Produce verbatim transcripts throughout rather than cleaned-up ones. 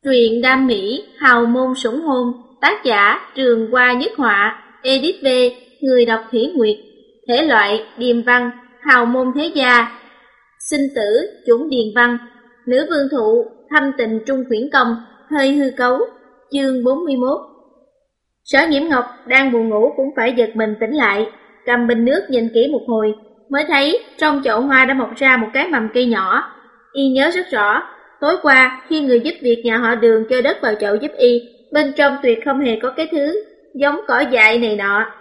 Truyện đam mỹ, hào môn sủng hôn, tác giả Trường Hoa Nhất Họa, edit V, người đọc Thủy Nguyệt, thể loại điềm văn, hào môn thế gia, sinh tử, chủng điền văn, nữ vương thụ, thâm tình trung khuyển công, hơi hư cấu, chương bốn mươi mốt. Sở Nghiễm Ngọc đang buồn ngủ cũng phải giật mình tỉnh lại, cầm bình nước nhìn kỹ một hồi, mới thấy trong chậu hoa đã mọc ra một cái mầm cây nhỏ. Y nhớ rất rõ, tối qua khi người giúp việc nhà họ Đường cho đất vào chậu giúp y, bên trong tuyệt không hề có cái thứ giống cỏ dại này nọ.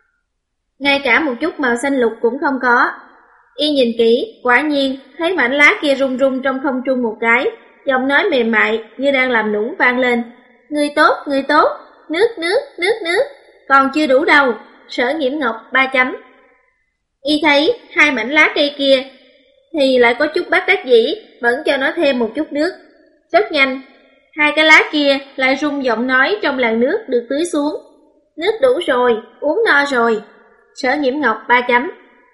Ngay cả một chút màu xanh lục cũng không có. Y nhìn kỹ, quả nhiên thấy mảnh lá kia rung rung trong không trung một cái, giọng nói mềm mại như đang làm nũng vang lên. Người tốt, người tốt, nước, nước, nước, nước, còn chưa đủ đâu. Sở Nghiễm Ngọc ba chấm. Y thấy hai mảnh lá cây kia thì lại có chút bất đắc dĩ, vẫn cho nó thêm một chút nước. Rất nhanh, hai cái lá kia lại rung giọng nói trong làn nước được tưới xuống. Nước đủ rồi, uống no rồi. Sở Nghiễm Ngọc ba chấm.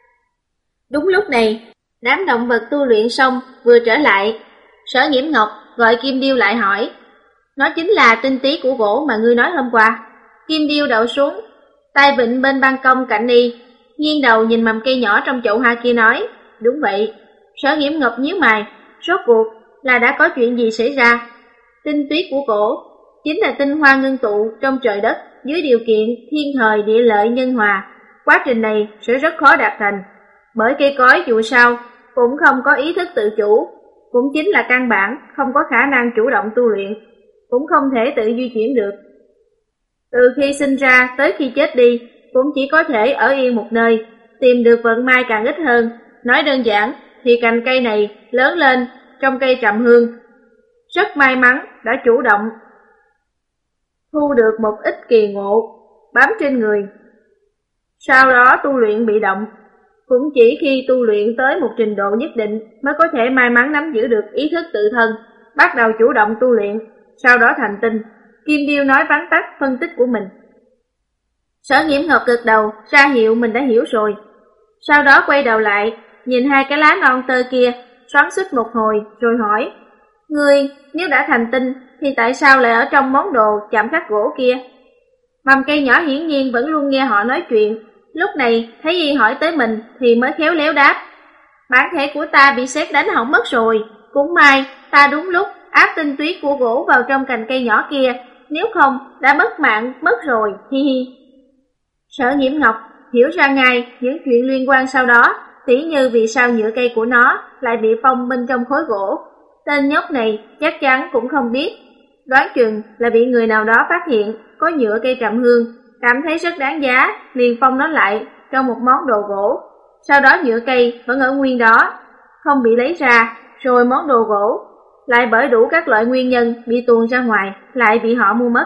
Đúng lúc này, đám động vật tu luyện xong vừa trở lại. Sở Nghiễm Ngọc gọi Kim Điêu lại hỏi. Nó chính là tinh tí của gỗ mà ngươi nói hôm qua. Kim Điêu đậu xuống, tay vịn bên ban công cạnh y, nghiêng đầu nhìn mầm cây nhỏ trong chậu hoa kia nói. Đúng vậy. Sở Nghiễm Ngọc nhíu mày, rốt cuộc là đã có chuyện gì xảy ra? Tinh tuyết của gỗ chính là tinh hoa ngưng tụ trong trời đất dưới điều kiện thiên thời địa lợi nhân hòa. Quá trình này sẽ rất khó đạt thành, bởi cây cối dù sao cũng không có ý thức tự chủ, cũng chính là căn bản không có khả năng chủ động tu luyện, cũng không thể tự di chuyển được. Từ khi sinh ra tới khi chết đi, cũng chỉ có thể ở yên một nơi, tìm được vận may càng ít hơn. Nói đơn giản thì cành cây này lớn lên trong cây trầm hương. Rất may mắn đã chủ động thu được một ít kỳ ngộ bám trên người. Sau đó tu luyện bị động, cũng chỉ khi tu luyện tới một trình độ nhất định mới có thể may mắn nắm giữ được ý thức tự thân, bắt đầu chủ động tu luyện, sau đó thành tinh. Kim Điêu nói vắn tắt phân tích của mình. Sở Nghiễm Ngọc gật đầu ra hiệu mình đã hiểu rồi. Sau đó quay đầu lại, nhìn hai cái lá non tơ kia, xoắn xuýt một hồi rồi hỏi. Ngươi nếu đã thành tinh thì tại sao lại ở trong món đồ chạm khắc gỗ kia? Mầm cây nhỏ hiển nhiên vẫn luôn nghe họ nói chuyện, lúc này thấy y hỏi tới mình thì mới khéo léo đáp. Bản thể của ta bị sét đánh hỏng mất rồi, cũng may ta đúng lúc áp tinh tuyết của gỗ vào trong cành cây nhỏ kia, nếu không đã mất mạng mất rồi, hi hi. Sở Nghiễm Ngọc hiểu ra ngay những chuyện liên quan sau đó, tỉ như vì sao nhựa cây của nó lại bị phong bên trong khối gỗ. Tên nhóc này chắc chắn cũng không biết, đoán chừng là bị người nào đó phát hiện có nhựa cây trầm hương, cảm thấy rất đáng giá, liền phong nó lại trong một món đồ gỗ. Sau đó nhựa cây vẫn ở nguyên đó, không bị lấy ra, rồi món đồ gỗ lại bởi đủ các loại nguyên nhân bị tuồn ra ngoài, lại bị họ mua mất.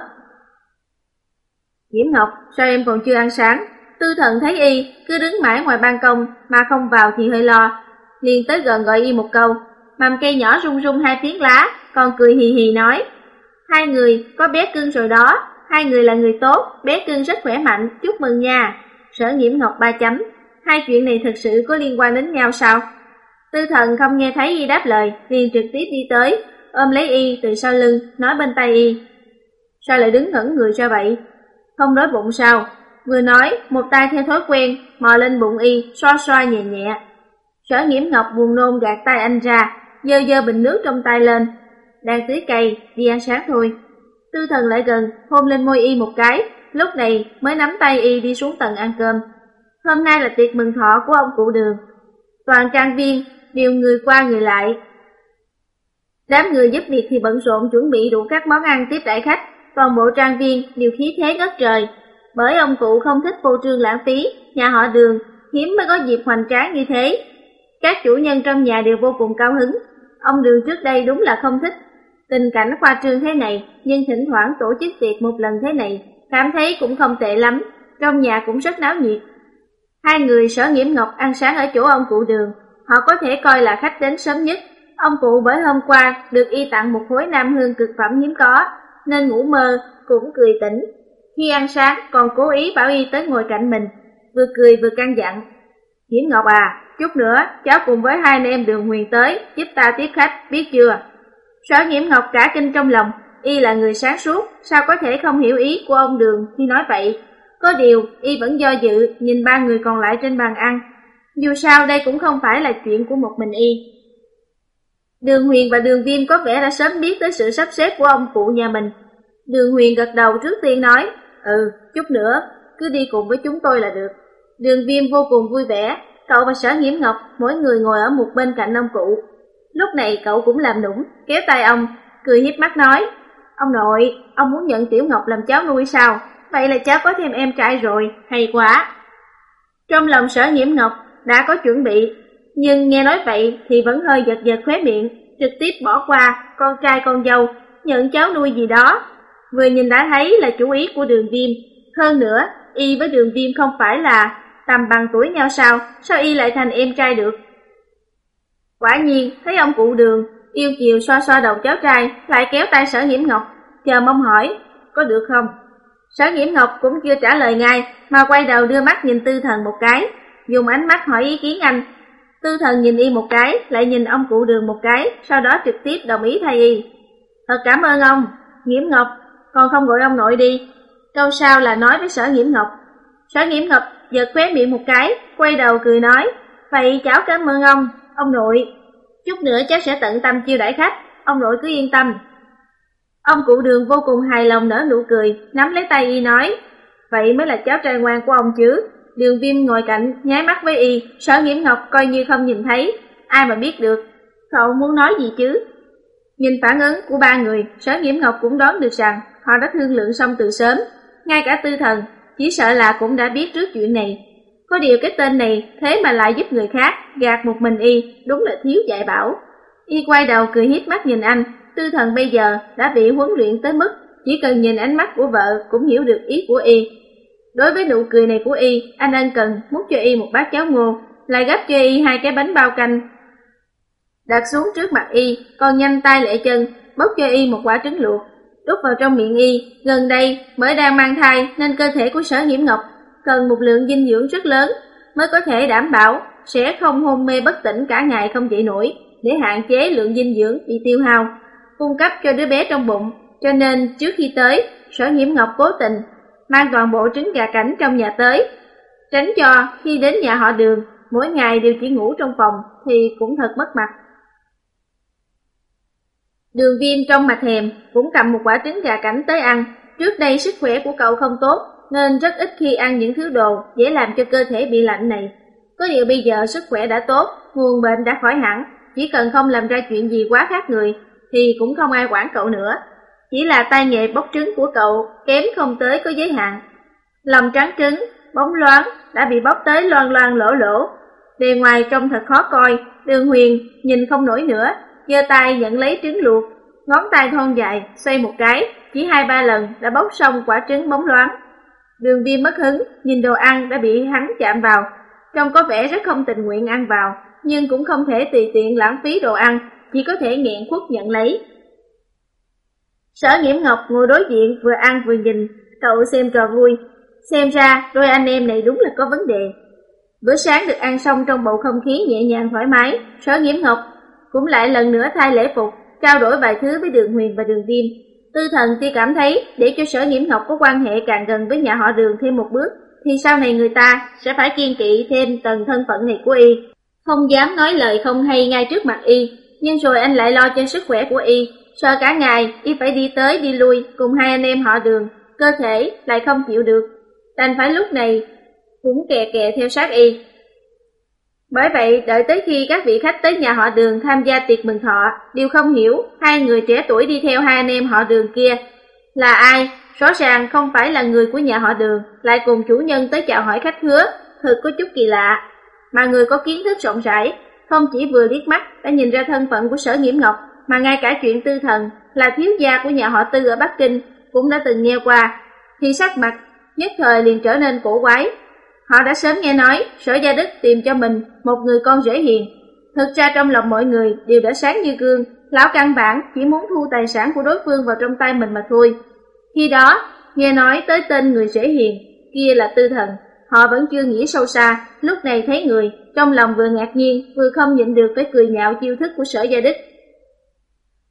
Nghiễm Ngọc, sao em còn chưa ăn sáng? Tư Thần thấy y cứ đứng mãi ngoài ban công mà không vào thì hơi lo, liền tới gần gọi y một câu. Mầm cây nhỏ rung rung hai tiếng lá, còn cười hì hì nói. Hai người có bé cưng rồi đó, hai người là người tốt, bé cưng rất khỏe mạnh, chúc mừng nha. Sở Nghiễm Ngọc ba chấm. Hai chuyện này thực sự có liên quan đến nhau sao? Tư Thần không nghe thấy y đáp lời, liền trực tiếp đi tới, ôm lấy y từ sau lưng, nói bên tay y. Sao lại đứng ngẩn người ra vậy? Không đói bụng sao? Vừa nói, một tay theo thói quen, mò lên bụng y, xoa xoa nhẹ nhẹ. Sở Nghiễm Ngọc buồn nôn gạt tay anh ra, dơ dơ bình nước trong tay lên. Đang tưới cây, đi ăn sáng thôi. Tư Thần lại gần, hôn lên môi y một cái, lúc này mới nắm tay y đi xuống tầng ăn cơm. Hôm nay là tiệc mừng thọ của ông cụ Đường. Toàn trang viên đều người qua người lại. Đám người giúp việc thì bận rộn chuẩn bị đủ các món ăn tiếp đãi khách, toàn bộ trang viên đều khí thế ngất trời. Bởi ông cụ không thích phô trương lãng phí, nhà họ Đường hiếm mới có dịp hoành tráng như thế. Các chủ nhân trong nhà đều vô cùng cao hứng. Ông Đường trước đây đúng là không thích tình cảnh khoa trương thế này, nhưng thỉnh thoảng tổ chức tiệc một lần thế này, cảm thấy cũng không tệ lắm, trong nhà cũng rất náo nhiệt. Hai người Sở Nghiễm Ngọc ăn sáng ở chỗ ông cụ Đường, họ có thể coi là khách đến sớm nhất. Ông cụ bởi hôm qua được y tặng một khối nam hương cực phẩm hiếm có, nên ngủ mơ cũng cười tỉnh. Khi ăn sáng còn cố ý bảo y tới ngồi cạnh mình, vừa cười vừa căn dặn. Nghiễm Ngọc à, chút nữa cháu cùng với hai anh em Đường Huyền tới giúp ta tiếp khách, biết chưa? Sở Nghiễm Ngọc cả kinh trong lòng, y là người sáng suốt, sao có thể không hiểu ý của ông Đường khi nói vậy. Có điều, y vẫn do dự nhìn ba người còn lại trên bàn ăn. Dù sao đây cũng không phải là chuyện của một mình y. Đường Huyền và Đường Viêm có vẻ đã sớm biết tới sự sắp xếp của ông cụ nhà mình. Đường Huyền gật đầu trước tiên nói, ừ, chút nữa, cứ đi cùng với chúng tôi là được. Đường Viêm vô cùng vui vẻ, cậu và Sở Nghiễm Ngọc mỗi người ngồi ở một bên cạnh ông cụ. Lúc này cậu cũng làm nũng, kéo tay ông, cười hiếp mắt nói, ông nội, ông muốn nhận Tiểu Ngọc làm cháu nuôi sao? Vậy là cháu có thêm em trai rồi, hay quá. Trong lòng Sở Nghiễm Ngọc đã có chuẩn bị, nhưng nghe nói vậy thì vẫn hơi giật giật khóe miệng, trực tiếp bỏ qua con trai con dâu, nhận cháu nuôi gì đó. Vừa nhìn đã thấy là chủ ý của Đường Viêm. Hơn nữa, y với Đường Viêm không phải là tầm bằng tuổi nhau sao, sao y lại thành em trai được? Quả nhiên, thấy ông cụ Đường yêu chiều xoa xoa đầu cháu trai, lại kéo tay Sở Nghiễm Ngọc, chờ mong hỏi, có được không? Sở Nghiễm Ngọc cũng chưa trả lời ngay, mà quay đầu đưa mắt nhìn Tư Thần một cái, dùng ánh mắt hỏi ý kiến anh. Tư Thần nhìn y một cái, lại nhìn ông cụ Đường một cái, sau đó trực tiếp đồng ý thay y. Thật cảm ơn ông, Nghiễm Ngọc, còn không gọi ông nội đi. Câu sau là nói với Sở Nghiễm Ngọc. Sở Nghiễm Ngọc giật khóe miệng một cái, quay đầu cười nói, vậy cháu cảm ơn ông, ông nội. Chút nữa cháu sẽ tận tâm chiêu đãi khách, ông nội cứ yên tâm. Ông cụ Đường vô cùng hài lòng nở nụ cười, nắm lấy tay y nói, vậy mới là cháu trai ngoan của ông chứ. Đường Viêm ngồi cạnh, nháy mắt với y, Sở Nghiễm Ngọc coi như không nhìn thấy, ai mà biết được, cậu muốn nói gì chứ? Nhìn phản ứng của ba người, Sở Nghiễm Ngọc cũng đoán được rằng họ đã thương lượng xong từ sớm, ngay cả Tư Thần, chỉ sợ là cũng đã biết trước chuyện này. Có điều cái tên này thế mà lại giúp người khác, gạt một mình y, đúng là thiếu dạy bảo. Y quay đầu cười hiếp mắt nhìn anh, Tư Thần bây giờ đã bị huấn luyện tới mức chỉ cần nhìn ánh mắt của vợ cũng hiểu được ý của y. Đối với nụ cười này của y, anh ân cần múc cho y một bát cháo ngô, lại gấp cho y hai cái bánh bao canh, đặt xuống trước mặt y, còn nhanh tay lẹ chân bốc cho y một quả trứng luộc, đút vào trong miệng y. Gần đây mới đang mang thai nên cơ thể của Sở Nghiễm Ngọc cần một lượng dinh dưỡng rất lớn mới có thể đảm bảo sẽ không hôn mê bất tỉnh cả ngày không dậy nổi, để hạn chế lượng dinh dưỡng bị tiêu hao, cung cấp cho đứa bé trong bụng. Cho nên trước khi tới, Sở Nghiễm Ngọc cố tình mang toàn bộ trứng gà cảnh trong nhà tới, tránh cho khi đến nhà họ Đường mỗi ngày đều chỉ ngủ trong phòng thì cũng thật mất mặt. Đường Viêm trong mặt thèm cũng cầm một quả trứng gà cảnh tới ăn. Trước đây sức khỏe của cậu không tốt nên rất ít khi ăn những thứ đồ dễ làm cho cơ thể bị lạnh này. Có điều bây giờ sức khỏe đã tốt, nguồn bệnh đã khỏi hẳn, chỉ cần không làm ra chuyện gì quá khác người thì cũng không ai quản cậu nữa. Chỉ là tay nghề bóc trứng của cậu kém không tới có giới hạn. Lòng trắng trứng, bóng loáng đã bị bóc tới loang loang lỗ lỗ, bề ngoài trông thật khó coi. Đường Huyền nhìn không nổi nữa, giơ tay nhận lấy trứng luộc, ngón tay thon dài xoay một cái, chỉ hai ba lần đã bóc xong quả trứng bóng loáng. Đường Viêm mất hứng, nhìn đồ ăn đã bị hắn chạm vào, trông có vẻ rất không tình nguyện ăn vào, nhưng cũng không thể tùy tiện lãng phí đồ ăn, chỉ có thể nghẹn khuất nhận lấy. Sở Nghiễm Ngọc ngồi đối diện vừa ăn vừa nhìn, cậu xem trò vui. Xem ra đôi anh em này đúng là có vấn đề. Bữa sáng được ăn xong trong bầu không khí nhẹ nhàng thoải mái, Sở Nghiễm Ngọc cũng lại lần nữa thay lễ phục, trao đổi vài thứ với Đường Huyền và Đường Viêm. Tư Thần tuy cảm thấy để cho Sở Nghiễm Ngọc có quan hệ càng gần với nhà họ Đường thêm một bước, thì sau này người ta sẽ phải kiêng kỵ thêm tầng thân phận này của y, không dám nói lời không hay ngay trước mặt y. Nhưng rồi anh lại lo cho sức khỏe của y, sợ cả ngày y phải đi tới đi lui cùng hai anh em họ Đường, cơ thể lại không chịu được, đành phải lúc này cũng kè kè theo sát y. Bởi vậy đợi tới khi các vị khách tới nhà họ Đường tham gia tiệc mừng thọ, đều không hiểu hai người trẻ tuổi đi theo hai anh em họ Đường kia là ai. Rõ ràng không phải là người của nhà họ Đường, lại cùng chủ nhân tới chào hỏi khách khứa, thật có chút kỳ lạ. Mà người có kiến thức rộng rãi, không chỉ vừa liếc mắt đã nhìn ra thân phận của Sở Nghiễm Ngọc, mà ngay cả chuyện Tư Thần là thiếu gia của nhà họ Tư ở Bắc Kinh cũng đã từng nghe qua, thì sắc mặt nhất thời liền trở nên cổ quái. Họ đã sớm nghe nói Sở Gia Đức tìm cho mình một người con rể hiền. Thực ra trong lòng mọi người đều đã sáng như gương, lão căn bản chỉ muốn thu tài sản của đối phương vào trong tay mình mà thôi. Khi đó, nghe nói tới tên người rể hiền kia là Tư Thần, họ vẫn chưa nghĩ sâu xa, lúc này thấy người, trong lòng vừa ngạc nhiên vừa không nhịn được phải cười nhạo chiêu thức của Sở Gia Đức.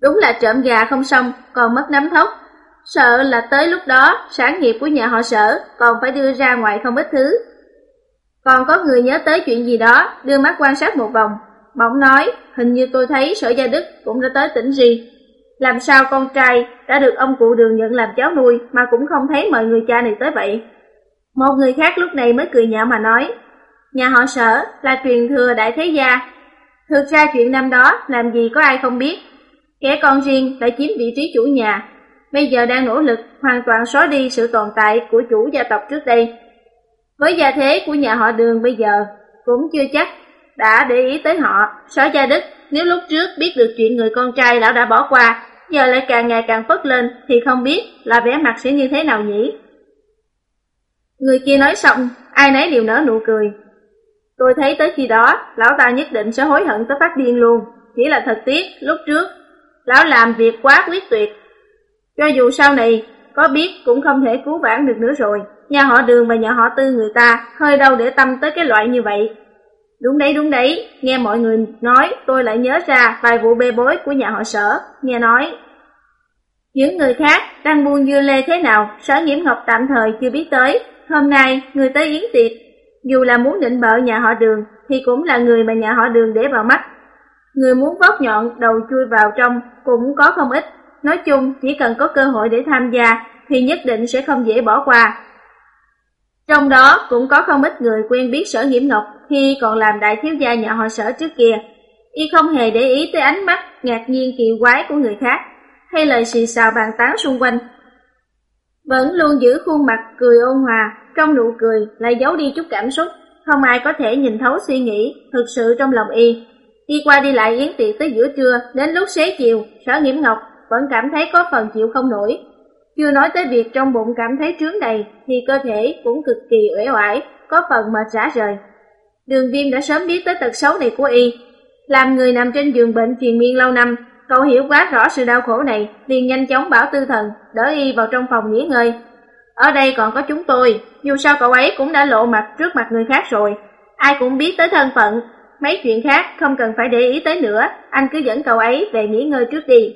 Đúng là trộm gà không xong, còn mất nắm thóc. Sợ là tới lúc đó, sản nghiệp của nhà họ Sở còn phải đưa ra ngoài không ít thứ. Còn có người nhớ tới chuyện gì đó, đưa mắt quan sát một vòng, bỗng nói, hình như tôi thấy Sở Gia Đức cũng đã tới tỉnh Ri. Làm sao con trai đã được ông cụ Đường nhận làm cháu nuôi mà cũng không thấy mời người cha này tới vậy? Một người khác lúc này mới cười nhạo mà nói, nhà họ Sở là truyền thừa đại thế gia. Thực ra chuyện năm đó làm gì có ai không biết. Kẻ con riêng lại chiếm vị trí chủ nhà, bây giờ đang nỗ lực hoàn toàn xóa đi sự tồn tại của chủ gia tộc trước đây. Với gia thế của nhà họ Đường bây giờ, cũng chưa chắc đã để ý tới họ. Sở Gia Đức nếu lúc trước biết được chuyện người con trai lão đã bỏ qua, giờ lại càng ngày càng phất lên thì không biết là vẻ mặt sẽ như thế nào nhỉ? Người kia nói xong, ai nấy đều nở nụ cười. Tôi thấy tới khi đó, lão ta nhất định sẽ hối hận tới phát điên luôn. Chỉ là thật tiếc, lúc trước, lão làm việc quá quyết tuyệt. Cho dù sau này có biết cũng không thể cứu vãn được nữa rồi. Nhà họ Đường và nhà họ Tư người ta hơi đâu để tâm tới cái loại như vậy. Đúng đấy, đúng đấy, nghe mọi người nói tôi lại nhớ ra vài vụ bê bối của nhà họ Sở. Nghe nói những người khác đang buôn dưa lê thế nào, Sở Nghiễm Ngọc tạm thời chưa biết tới. Hôm nay người tới yến tiệc, dù là muốn định bợ nhà họ Đường thì cũng là người mà nhà họ Đường để vào mắt. Người muốn vót nhọn đầu chui vào trong cũng có không ít. Nói chung chỉ cần có cơ hội để tham gia thì nhất định sẽ không dễ bỏ qua. Trong đó cũng có không ít người quen biết Sở Nghiễm Ngọc khi còn làm đại thiếu gia nhà họ Sở trước kia. Y không hề để ý tới ánh mắt ngạc nhiên kỳ quái của người khác hay lời xì xào bàn tán xung quanh. Vẫn luôn giữ khuôn mặt cười ôn hòa, trong nụ cười lại giấu đi chút cảm xúc. Không ai có thể nhìn thấu suy nghĩ thực sự trong lòng Y. Đi qua đi lại yến tiệc tới giữa trưa, đến lúc xế chiều, Sở Nghiễm Ngọc vẫn cảm thấy có phần chịu không nổi. Chưa nói tới việc trong bụng cảm thấy trướng đầy thì cơ thể cũng cực kỳ uể oải, có phần mệt rã rời. Đường Viêm đã sớm biết tới tật xấu này của Y. Làm người nằm trên giường bệnh triền miên lâu năm, cậu hiểu quá rõ sự đau khổ này, liền nhanh chóng bảo Tư Thần đỡ Y vào trong phòng nghỉ ngơi. Ở đây còn có chúng tôi, dù sao cậu ấy cũng đã lộ mặt trước mặt người khác rồi, ai cũng biết tới thân phận. Mấy chuyện khác không cần phải để ý tới nữa, anh cứ dẫn cậu ấy về nghỉ ngơi trước đi.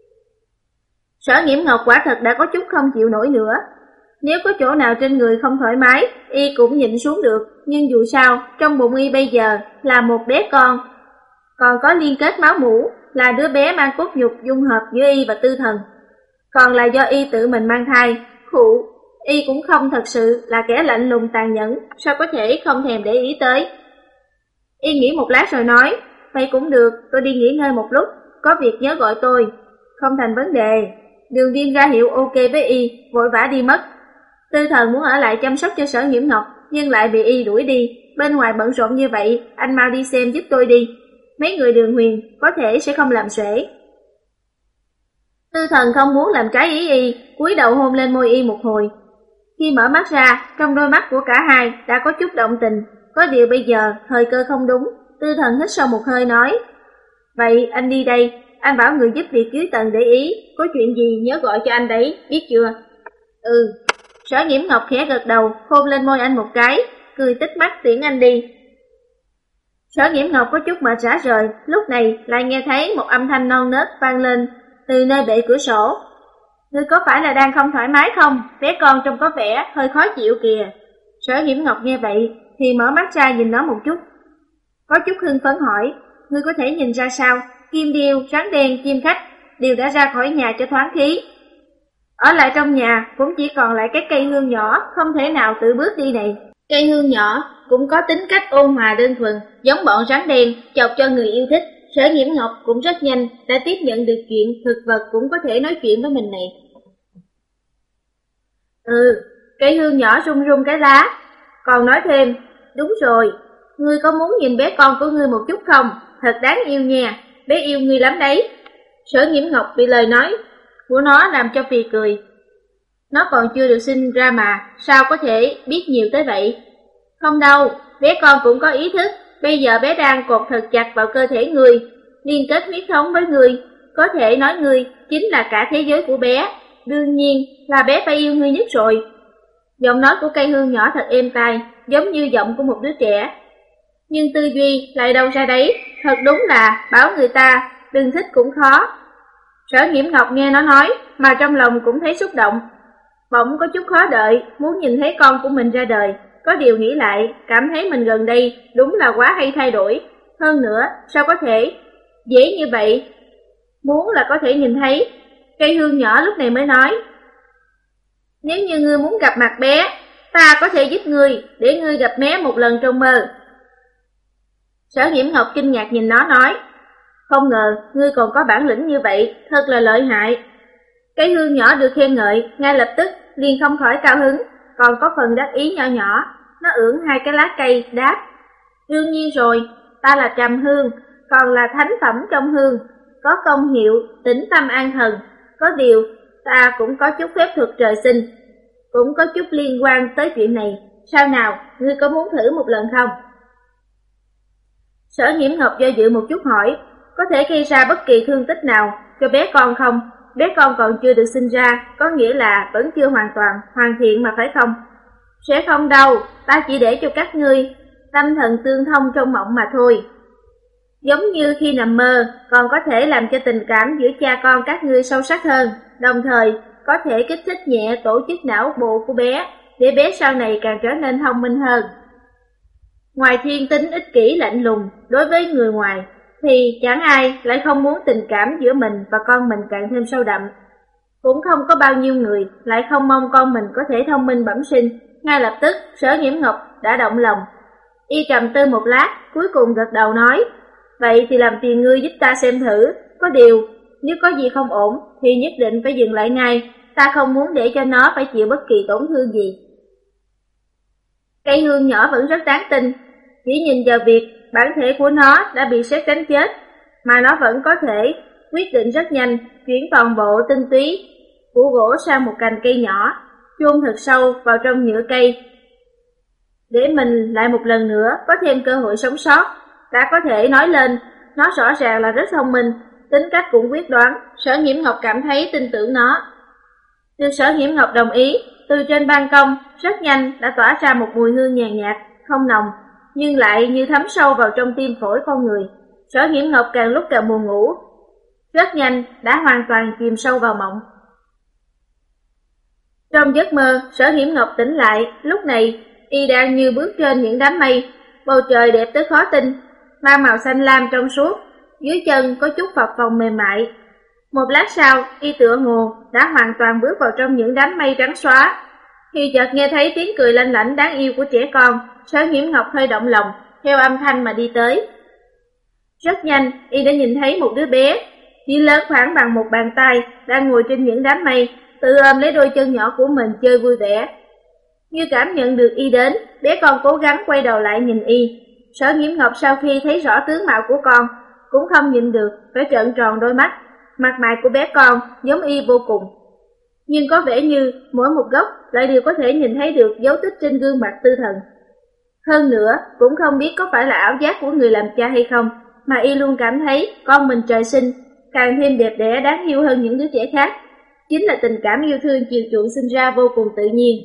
Sở Nghiễm Ngọc quả thật đã có chút không chịu nổi nữa. Nếu có chỗ nào trên người không thoải mái, Y cũng nhịn xuống được, nhưng dù sao, trong bụng Y bây giờ là một bé con, còn có liên kết máu mủ, là đứa bé mang cốt nhục dung hợp giữa Y và Tư Thần. Còn là do Y tự mình mang thai, khụ, Y cũng không thật sự là kẻ lạnh lùng tàn nhẫn, sao có thể không thèm để ý tới. Y nghĩ một lát rồi nói, vậy cũng được, tôi đi nghỉ ngơi một lúc, có việc nhớ gọi tôi. Không thành vấn đề. Đường Viêm ra hiệu ok với Y, vội vã đi mất. Tư Thần muốn ở lại chăm sóc cho Sở Nghiễm Ngọc, nhưng lại bị Y đuổi đi. Bên ngoài bận rộn như vậy, anh mau đi xem giúp tôi đi. Mấy người Đường Huyền có thể sẽ không làm xuể. Tư Thần không muốn làm trái ý Y, cúi đầu hôn lên môi Y một hồi. Khi mở mắt ra, trong đôi mắt của cả hai đã có chút động tình. Có điều bây giờ, thời cơ không đúng. Tư Thần hít sâu một hơi nói, vậy anh đi đây, anh bảo người giúp việc dưới tầng để ý, có chuyện gì nhớ gọi cho anh đấy, biết chưa? Ừ. Sở Nghiễm Ngọc khẽ gật đầu, hôn lên môi anh một cái, cười tích mắt tiễn anh đi. Sở Nghiễm Ngọc có chút mệt rã rời, lúc này lại nghe thấy một âm thanh non nớt vang lên từ nơi bệ cửa sổ. Ngươi có phải là đang không thoải mái không? Bé con trông có vẻ hơi khó chịu kìa. Sở Nghiễm Ngọc nghe vậy thì mở mắt ra nhìn nó một chút. Có chút hưng phấn hỏi, ngươi có thể nhìn ra sao? Kim điêu, rắn đen, chim khách đều đã ra khỏi nhà cho thoáng khí. Ở lại trong nhà cũng chỉ còn lại cái cây hương nhỏ, không thể nào tự bước đi này. Cây hương nhỏ cũng có tính cách ôn hòa đơn thuần, giống bọn rắn đen, chọc cho người yêu thích. Sở Nghiễm Ngọc cũng rất nhanh đã tiếp nhận được chuyện thực vật cũng có thể nói chuyện với mình này. Ừ, cây hương nhỏ rung rung cái lá, còn nói thêm, đúng rồi, ngươi có muốn nhìn bé con của ngươi một chút không? Thật đáng yêu nha, bé yêu ngươi lắm đấy. Sở Nghiễm Ngọc bị lời nói của nó làm cho phì cười. Nó còn chưa được sinh ra mà, sao có thể biết nhiều tới vậy? Không đâu, bé con cũng có ý thức. Bây giờ bé đang cột thật chặt vào cơ thể ngươi, liên kết huyết thống với ngươi. Có thể nói ngươi chính là cả thế giới của bé. Đương nhiên là bé phải yêu ngươi nhất rồi. Giọng nói của cây hương nhỏ thật êm tai, giống như giọng của một đứa trẻ. Nhưng tư duy lại đâu ra đấy, thật đúng là bảo người ta đừng thích cũng khó. Sở Nghiễm Ngọc nghe nó nói mà trong lòng cũng thấy xúc động. Bỗng có chút khó đợi, muốn nhìn thấy con của mình ra đời. Có điều nghĩ lại, cảm thấy mình gần đây đúng là quá hay thay đổi. Hơn nữa, sao có thể dễ như vậy? Muốn là có thể nhìn thấy. Cây hương nhỏ lúc này mới nói, nếu như ngươi muốn gặp mặt bé, ta có thể giúp ngươi, để ngươi gặp bé một lần trong mơ. Sở Nghiễm Ngọc kinh ngạc nhìn nó nói, không ngờ ngươi còn có bản lĩnh như vậy, thật là lợi hại. Cây hương nhỏ được khen ngợi, ngay lập tức liền không khỏi cao hứng, còn có phần đắc ý nhỏ nhỏ. Nó ưỡn hai cái lá cây đáp, đương nhiên rồi, ta là trầm hương, còn là thánh phẩm trong hương, có công hiệu tĩnh tâm an thần. Có điều ta cũng có chút phép thuật trời sinh, cũng có chút liên quan tới chuyện này. Sao nào, ngươi có muốn thử một lần không? Sở Nghiễm Ngọc do dự một chút hỏi, có thể gây ra bất kỳ thương tích nào cho bé con không? Bé con còn chưa được sinh ra, có nghĩa là vẫn chưa hoàn toàn hoàn thiện mà phải không? Sẽ không đâu, ta chỉ để cho các ngươi tâm thần tương thông trong mộng mà thôi. Giống như khi nằm mơ, còn có thể làm cho tình cảm giữa cha con các ngươi sâu sắc hơn, đồng thời có thể kích thích nhẹ tổ chức não bộ của bé, để bé sau này càng trở nên thông minh hơn. Ngoài thiên tính ích kỷ lạnh lùng đối với người ngoài, thì chẳng ai lại không muốn tình cảm giữa mình và con mình càng thêm sâu đậm. Cũng không có bao nhiêu người lại không mong con mình có thể thông minh bẩm sinh. Ngay lập tức, Sở Nghiễm Ngọc đã động lòng. Y trầm tư một lát, cuối cùng gật đầu nói, vậy thì làm phiền ngươi giúp ta xem thử. Có điều, nếu có gì không ổn thì nhất định phải dừng lại ngay. Ta không muốn để cho nó phải chịu bất kỳ tổn thương gì. Cây hương nhỏ vẫn rất đáng tin. Chỉ nhìn vào việc bản thể của nó đã bị sét đánh chết, mà nó vẫn có thể quyết định rất nhanh chuyển toàn bộ tinh túy của gỗ sang một cành cây nhỏ, chôn thật sâu vào trong nhựa cây, để mình lại một lần nữa có thêm cơ hội sống sót. Đã có thể nói lên, nó rõ ràng là rất thông minh, tính cách cũng quyết đoán. Sở Nghiễm Ngọc cảm thấy tin tưởng nó. Được Sở Nghiễm Ngọc đồng ý, từ trên ban công rất nhanh đã tỏa ra một mùi hương nhàn nhạt, không nồng, nhưng lại như thấm sâu vào trong tim phổi con người. Sở Nghiễm Ngọc càng lúc càng buồn ngủ, rất nhanh đã hoàn toàn chìm sâu vào mộng. Trong giấc mơ, Sở Nghiễm Ngọc tỉnh lại, lúc này y đang như bước trên những đám mây, bầu trời đẹp tới khó tin, mang màu xanh lam trong suốt, dưới chân có chút phập phồng mềm mại. Một lát sau, y tựa hồ đã hoàn toàn bước vào trong những đám mây trắng xóa. Khi chợt nghe thấy tiếng cười lanh lảnh đáng yêu của trẻ con, Sở Nghiễm Ngọc hơi động lòng, theo âm thanh mà đi tới. Rất nhanh, y đã nhìn thấy một đứa bé, chỉ lớn khoảng bằng một bàn tay, đang ngồi trên những đám mây, tự ôm lấy đôi chân nhỏ của mình chơi vui vẻ. Như cảm nhận được y đến, bé con cố gắng quay đầu lại nhìn y. Sở Nghiễm Ngọc sau khi thấy rõ tướng mạo của con, cũng không nhịn được, phải trợn tròn đôi mắt. Mặt mày của bé con giống y vô cùng, nhưng có vẻ như mỗi một góc lại đều có thể nhìn thấy được dấu tích trên gương mặt tư thần. Hơn nữa, cũng không biết có phải là ảo giác của người làm cha hay không, mà y luôn cảm thấy con mình trời sinh càng thêm đẹp đẽ đáng yêu hơn những đứa trẻ khác. Chính là tình cảm yêu thương chiều chuộng sinh ra vô cùng tự nhiên.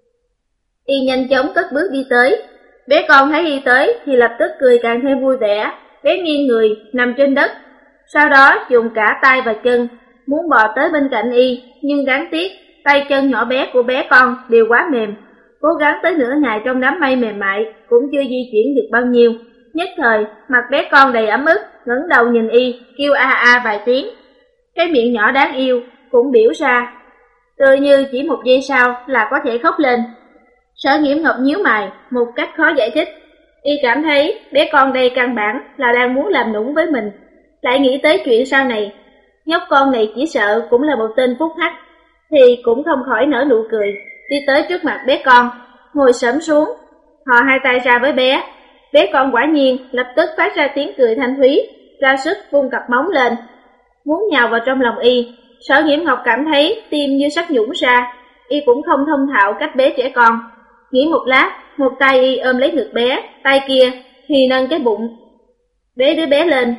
Y nhanh chóng cất bước đi tới. Bé con thấy y tới thì lập tức cười càng thêm vui vẻ. Bé nghiêng người nằm trên đất, sau đó dùng cả tay và chân muốn bò tới bên cạnh y, nhưng đáng tiếc tay chân nhỏ bé của bé con đều quá mềm. Cố gắng tới nửa ngày trong đám mây mềm mại cũng chưa di chuyển được bao nhiêu. Nhất thời mặt bé con đầy ấm ức, ngẩng đầu nhìn y, kêu a a vài tiếng. Cái miệng nhỏ đáng yêu cũng biểu ra, tựa như chỉ một giây sau là có thể khóc lên. Sở Nghiễm Ngọc nhíu mày một cách khó giải thích. Y cảm thấy bé con đây căn bản là đang muốn làm nũng với mình. Lại nghĩ tới chuyện sau này, nhóc con này chỉ sợ cũng là một tên phúc hắc, thì cũng không khỏi nở nụ cười, đi tới trước mặt bé con, ngồi xổm xuống, thò hai tay ra với bé. Bé con quả nhiên lập tức phát ra tiếng cười thanh thúy, ra sức vung cặp móng lên, muốn nhào vào trong lòng y. Sở Nghiễm Ngọc cảm thấy tim như sắp nhũng ra, y cũng không thông thạo cách bế trẻ con. Nghĩ một lát, một tay y ôm lấy ngực bé, tay kia thì nâng cái bụng, bế đứa bé lên.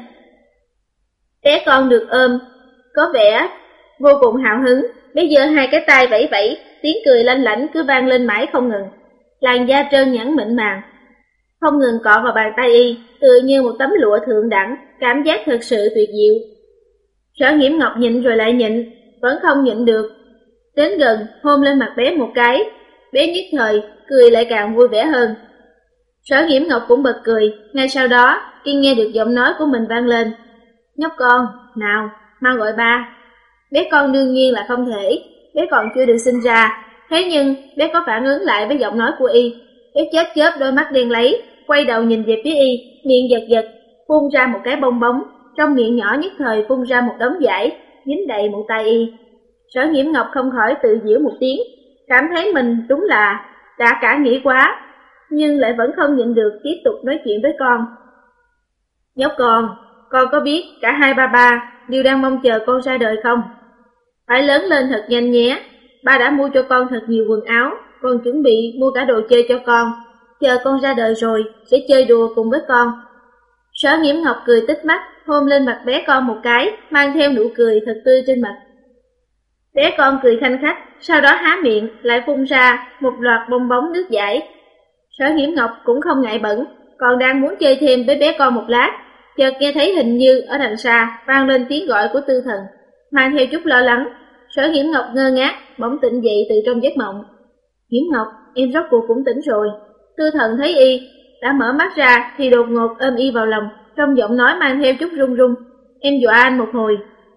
Bé con được ôm, có vẻ vô cùng hào hứng, bé giơ hai cái tay vẫy vẫy, tiếng cười lanh lảnh cứ vang lên mãi không ngừng. Làn da trơn nhẵn mịn màng không ngừng cọ vào bàn tay y, tựa như một tấm lụa thượng đẳng, cảm giác thật sự tuyệt diệu. Sở Nghiễm Ngọc nhịn rồi lại nhịn, vẫn không nhịn được. Đến gần, hôn lên mặt bé một cái, bé nhất thời, cười lại càng vui vẻ hơn. Sở Nghiễm Ngọc cũng bật cười, ngay sau đó, khi nghe được giọng nói của mình vang lên. Nhóc con, nào, mau gọi ba. Bé con đương nhiên là không thể, bé còn chưa được sinh ra, thế nhưng bé có phản ứng lại với giọng nói của y. Bé chớp chớp đôi mắt đen lấy, quay đầu nhìn về phía y, miệng giật giật, phun ra một cái bong bóng, trong miệng nhỏ nhất thời phun ra một đống vải, dính đầy một tay y. Sở Nghiễm Ngọc không khỏi tự giễu một tiếng, cảm thấy mình đúng là đã cả nghĩ quá, nhưng lại vẫn không nhịn được tiếp tục nói chuyện với con. Nhóc con, con có biết cả hai ba ba đều đang mong chờ con ra đời không? Phải lớn lên thật nhanh nhé, ba đã mua cho con thật nhiều quần áo, còn chuẩn bị mua cả đồ chơi cho con, chờ con ra đời rồi sẽ chơi đùa cùng với con. Sở Nghiễm Ngọc cười tít mắt, hôn lên mặt bé con một cái, mang theo nụ cười thật tươi trên mặt. Bé con cười khanh khách, sau đó há miệng, lại phun ra một loạt bong bóng nước dãi. Sở Nghiễm Ngọc cũng không ngại bẩn, còn đang muốn chơi thêm với bé con một lát, chợt nghe thấy hình như ở đằng xa vang lên tiếng gọi của Tư Thần, mang theo chút lo lắng. Sở Nghiễm Ngọc ngơ ngác, bỗng tỉnh dậy từ trong giấc mộng. Nghiễm Ngọc, em rốt cuộc cũng tỉnh rồi. Tư Thần thấy y đã mở mắt ra thì đột ngột ôm y vào lòng, trong giọng nói mang theo chút run run. Em dọa anh một hồi.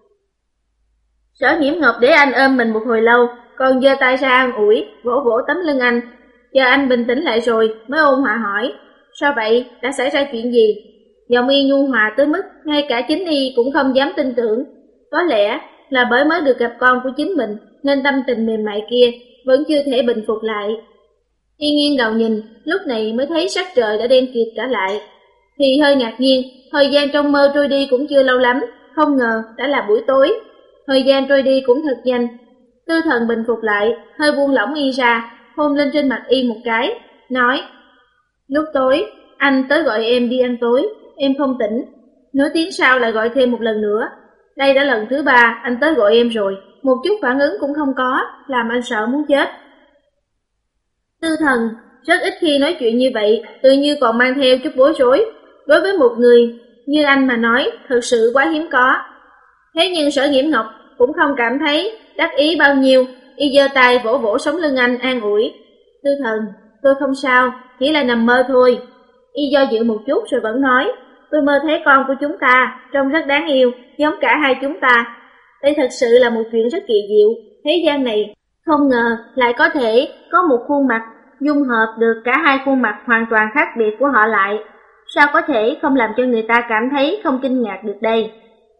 Sở Nghiễm Ngọc để anh ôm mình một hồi lâu, còn giơ tay ra an ủi, vỗ vỗ tấm lưng anh. Chờ anh bình tĩnh lại rồi mới ôn hòa hỏi, sao vậy, đã xảy ra chuyện gì? Giọng y nhu hòa tới mức ngay cả chính y cũng không dám tin tưởng. Có lẽ là bởi mới được gặp con của chính mình nên tâm tình mềm mại kia vẫn chưa thể bình phục lại. Y nghiêng đầu nhìn, lúc này mới thấy sắc trời đã đen kịt cả lại, thì hơi ngạc nhiên. Thời gian trong mơ trôi đi cũng chưa lâu lắm, không ngờ đã là buổi tối. Thời gian trôi đi cũng thật nhanh. Tư Thần bình phục lại, hơi buông lỏng y ra, hôn lên trên mặt y một cái, nói: Lúc tối, anh tới gọi em đi ăn tối, em không tỉnh. Nửa tiếng sau lại gọi thêm một lần nữa. Đây đã lần thứ ba anh tới gọi em rồi, một chút phản ứng cũng không có, làm anh sợ muốn chết. Tư Thần rất ít khi nói chuyện như vậy, tự như còn mang theo chút bối rối. Đối với một người như anh mà nói, thật sự quá hiếm có. Thế nhưng Sở Nghiễm Ngọc cũng không cảm thấy đắc ý bao nhiêu, y giơ tay vỗ vỗ sống lưng anh an ủi. Tư Thần, tôi không sao, chỉ là nằm mơ thôi. Y do dự một chút rồi vẫn nói, tôi mơ thấy con của chúng ta, trông rất đáng yêu, giống cả hai chúng ta. Đây thật sự là một chuyện rất kỳ diệu, thế gian này không ngờ lại có thể có một khuôn mặt dung hợp được cả hai khuôn mặt hoàn toàn khác biệt của họ lại. Sao có thể không làm cho người ta cảm thấy không kinh ngạc được đây?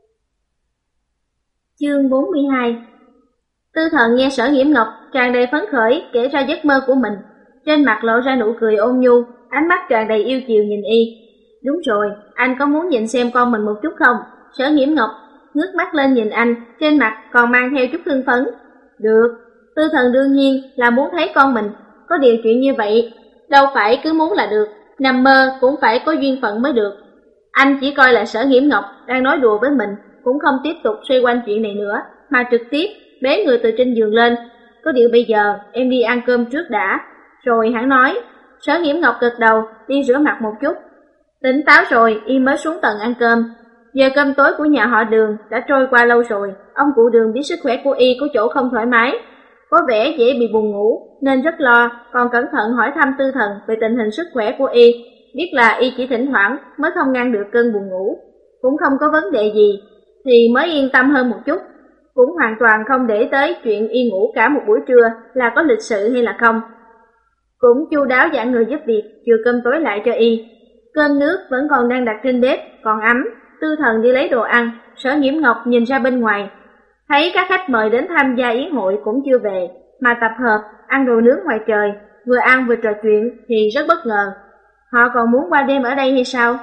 Chương bốn mươi hai. Tư Thần nghe Sở Nghiễm Ngọc tràn đầy phấn khởi kể ra giấc mơ của mình, trên mặt lộ ra nụ cười ôn nhu, ánh mắt tràn đầy yêu chiều nhìn y. Đúng rồi, anh có muốn nhìn xem con mình một chút không? Sở Nghiễm Ngọc ngước mắt lên nhìn anh, trên mặt còn mang theo chút hưng phấn. Được, Tư Thần đương nhiên là muốn thấy con mình, có điều chuyện như vậy đâu phải cứ muốn là được, nằm mơ cũng phải có duyên phận mới được. Anh chỉ coi là Sở Nghiễm Ngọc đang nói đùa với mình, cũng không tiếp tục xoay quanh chuyện này nữa, mà trực tiếp bế người từ trên giường lên. Có điều bây giờ em đi ăn cơm trước đã, rồi hãng nói. Sở Nghiễm Ngọc gật đầu, đi rửa mặt một chút. Tỉnh táo rồi, y mới xuống tầng ăn cơm. Giờ cơm tối của nhà họ Đường đã trôi qua lâu rồi, ông cụ Đường biết sức khỏe của y có chỗ không thoải mái, có vẻ dễ bị buồn ngủ, nên rất lo, còn cẩn thận hỏi thăm Tư Thần về tình hình sức khỏe của y. Biết là y chỉ thỉnh thoảng mới không ngăn được cơn buồn ngủ, cũng không có vấn đề gì, thì mới yên tâm hơn một chút. Cũng hoàn toàn không để tới chuyện y ngủ cả một buổi trưa là có lịch sự hay là không. Cũng chu đáo dặn người giúp việc chừa cơm tối lại cho y. Cơm nước vẫn còn đang đặt trên bếp, còn ấm. Tư Thần đi lấy đồ ăn. Sở Nghiễm Ngọc nhìn ra bên ngoài, thấy các khách mời đến tham gia yến hội cũng chưa về, mà tập hợp ăn đồ nướng ngoài trời, vừa ăn vừa trò chuyện thì rất bất ngờ. Họ còn muốn qua đêm ở đây hay sao?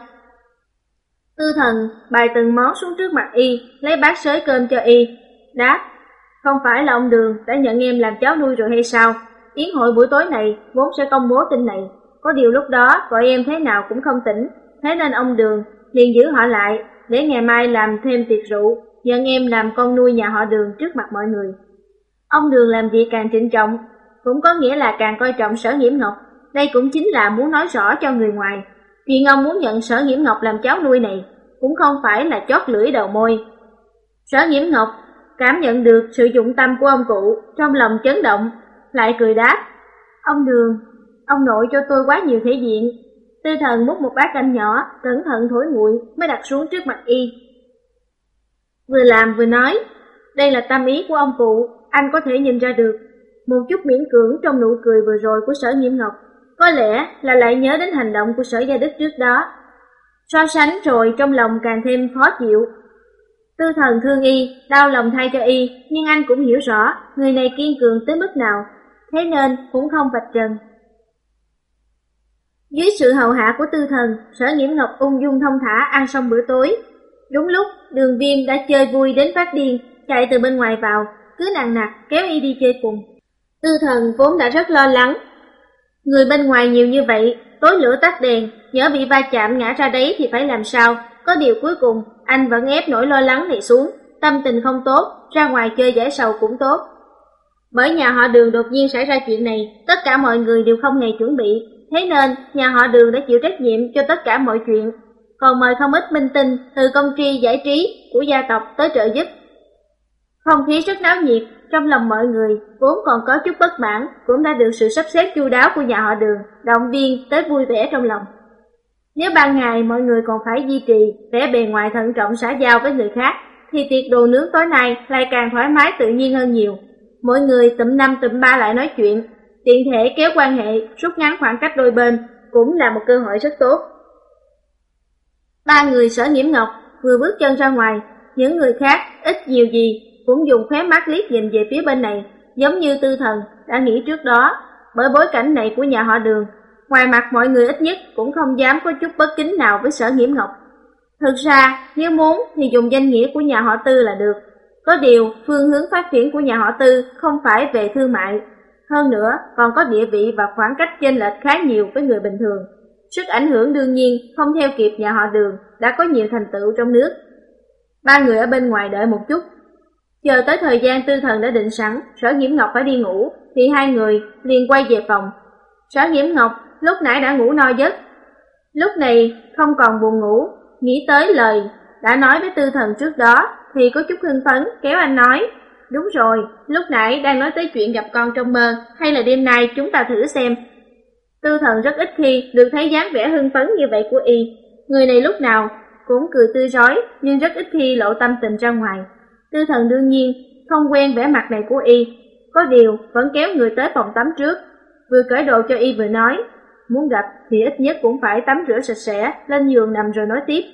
Tư Thần bày từng món xuống trước mặt y, lấy bát xới cơm cho y, đáp: Không phải là ông Đường đã nhận em làm cháu nuôi rồi hay sao? Yến hội buổi tối này vốn sẽ công bố tin này, có điều lúc đó gọi em thế nào cũng không tỉnh, thế nên ông Đường liền giữ họ lại để ngày mai làm thêm tiệc rượu, nhận em làm con nuôi nhà họ Đường trước mặt mọi người. Ông Đường làm việc càng trịnh trọng, cũng có nghĩa là càng coi trọng Sở Nghiễm Ngọc. Đây cũng chính là muốn nói rõ cho người ngoài, chuyện ông muốn nhận Sở Nghiễm Ngọc làm cháu nuôi này cũng không phải là chót lưỡi đầu môi. Sở Nhiễm Ngọc cảm nhận được sự dụng tâm của ông cụ, trong lòng chấn động, lại cười đáp: Ông Đường, ông nội cho tôi quá nhiều thể diện. Tư Thần múc một bát canh nhỏ, cẩn thận thổi nguội mới đặt xuống trước mặt y. Vừa làm vừa nói: Đây là tâm ý của ông cụ, anh có thể nhìn ra được. Một chút miễn cưỡng trong nụ cười vừa rồi của Sở Nhiễm Ngọc, có lẽ là lại nhớ đến hành động của Sở Gia Đức trước đó. So sánh rồi trong lòng càng thêm khó chịu. Tư Thần thương y, đau lòng thay cho y, nhưng anh cũng hiểu rõ người này kiên cường tới mức nào, thế nên cũng không vạch trần. Dưới sự hầu hạ của Tư Thần, Sở Nhiễm Ngọc ung dung thông thả ăn xong bữa tối. Đúng lúc Đường Viêm đã chơi vui đến phát điên, chạy từ bên ngoài vào, cứ nằng nặc kéo y đi chơi cùng. Tư Thần vốn đã rất lo lắng. Người bên ngoài nhiều như vậy, tối lửa tắt đèn, nhỡ bị va chạm ngã ra đấy thì phải làm sao? Có điều cuối cùng, anh vẫn ép nỗi lo lắng này xuống, tâm tình không tốt, ra ngoài chơi giải sầu cũng tốt. Bởi nhà họ Đường đột nhiên xảy ra chuyện này, tất cả mọi người đều không hề chuẩn bị, thế nên nhà họ Đường đã chịu trách nhiệm cho tất cả mọi chuyện, còn mời không ít minh tinh từ công ty giải trí của gia tộc tới trợ giúp. Không khí rất náo nhiệt, trong lòng mọi người vốn còn có chút bất mãn cũng đã được sự sắp xếp chu đáo của nhà họ Đường động viên tới vui vẻ trong lòng. Nếu ban ngày mọi người còn phải duy trì vẻ bề ngoài thận trọng xã giao với người khác, thì tiệc đồ nướng tối nay lại càng thoải mái tự nhiên hơn nhiều. Mọi người tụm năm tụm ba lại nói chuyện, tiện thể kéo quan hệ, rút ngắn khoảng cách đôi bên, cũng là một cơ hội rất tốt. Ba người Sở Nhiễm Ngọc vừa bước chân ra ngoài, những người khác ít nhiều gì cũng dùng khóe mắt liếc nhìn về phía bên này, giống như Tư Thần đã nghĩ trước đó. Bởi bối cảnh này của nhà họ Đường, ngoài mặt mọi người ít nhất cũng không dám có chút bất kính nào với Sở Nhiễm Ngọc. Thực ra, nếu muốn thì dùng danh nghĩa của nhà họ Tư là được. Có điều, phương hướng phát triển của nhà họ Tư không phải về thương mại. Hơn nữa, còn có địa vị và khoảng cách chênh lệch khá nhiều với người bình thường. Sức ảnh hưởng đương nhiên không theo kịp nhà họ Đường đã có nhiều thành tựu trong nước. Ba người ở bên ngoài đợi một chút. Chờ tới thời gian Tư Thần đã định sẵn, Sở Nhiễm Ngọc phải đi ngủ, thì hai người liền quay về phòng. Sở Nhiễm Ngọc lúc nãy đã ngủ no giấc, lúc này không còn buồn ngủ, nghĩ tới lời đã nói với Tư Thần trước đó thì có chút hưng phấn, kéo anh nói: Đúng rồi, lúc nãy đang nói tới chuyện gặp con trong mơ, hay là đêm nay chúng ta thử xem. Tư Thần rất ít khi được thấy dáng vẻ hưng phấn như vậy của y. Người này lúc nào cũng cười tươi rói, nhưng rất ít khi lộ tâm tình ra ngoài. Tư Thần đương nhiên không quen vẻ mặt này của y, có điều vẫn kéo người tới phòng tắm trước, vừa cởi đồ cho y vừa nói: Muốn gặp thì ít nhất cũng phải tắm rửa sạch sẽ, lên giường nằm rồi nói tiếp.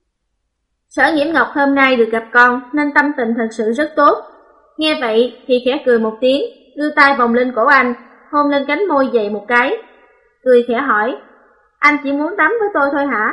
Sở Nhiễm Ngọc hôm nay được gặp con nên tâm tình thật sự rất tốt. Nghe vậy thì khẽ cười một tiếng, đưa tay vòng lên cổ anh, hôn lên cánh môi dày một cái, cười khẽ hỏi: Anh chỉ muốn tắm với tôi thôi hả?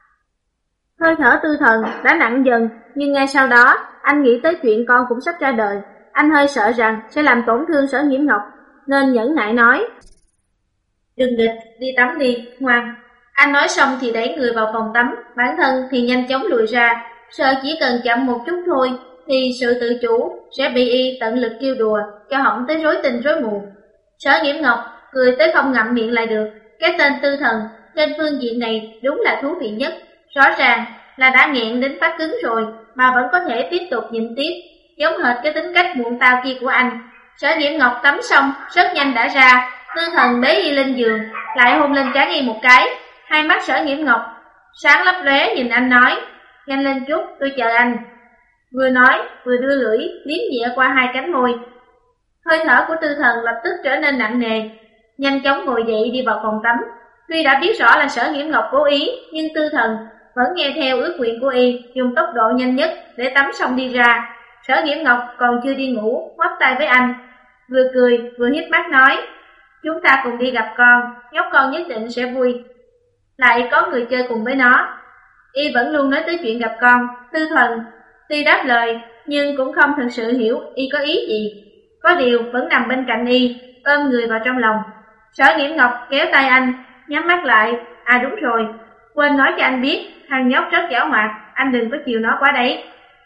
Hơi thở Tư Thần đã nặng dần, nhưng ngay sau đó anh nghĩ tới chuyện con cũng sắp ra đời. Anh hơi sợ rằng sẽ làm tổn thương Sở Nhiễm Ngọc, nên nhẫn nại nói: Đừng địch, đi tắm đi, ngoan. Anh nói xong thì đẩy người vào phòng tắm, bản thân thì nhanh chóng lùi ra, sợ chỉ cần chậm một chút thôi thì sự tự chủ sẽ bị y tận lực kêu đùa, cho hỏng tới rối tinh rối mù. Sở Nhiễm Ngọc cười tới không ngậm miệng lại được, cái tên Tư Thần trên phương diện này đúng là thú vị nhất. Rõ ràng là đã nghẹn đến phát cứng rồi mà vẫn có thể tiếp tục nhịn tiếp, giống hệt cái tính cách muộn tao kia của anh. Sở Nhiễm Ngọc tắm xong rất nhanh đã ra, Tư Thần bế y lên giường, lại hôn lên trán y một cái. Hai mắt Sở Nhiễm Ngọc sáng lấp lóe nhìn anh nói: Nhanh lên chút, tôi chờ anh. Vừa nói vừa đưa lưỡi liếm nhẹ qua hai cánh môi. Hơi thở của Tư Thần lập tức trở nên nặng nề, nhanh chóng ngồi dậy đi vào phòng tắm. Tuy đã biết rõ là Sở Nhiễm Ngọc cố ý, nhưng Tư Thần vẫn nghe theo ước nguyện của y, dùng tốc độ nhanh nhất để tắm xong đi ra. Sở Nhiễm Ngọc còn chưa đi ngủ, ngoắc tay với anh, vừa cười vừa hiếp mắt nói: Chúng ta cùng đi gặp con, nhóc con nhất định sẽ vui, lại có người chơi cùng với nó. Y vẫn luôn nói tới chuyện gặp con. Tư Thần tuy đáp lời nhưng cũng không thực sự hiểu y có ý gì, có điều vẫn nằm bên cạnh y, ôm người vào trong lòng. Sở Nhiễm Ngọc kéo tay anh, nhắm mắt lại: À đúng rồi, quên nói cho anh biết, thằng nhóc rất giảo hoạt, anh đừng có chiều nó quá đấy.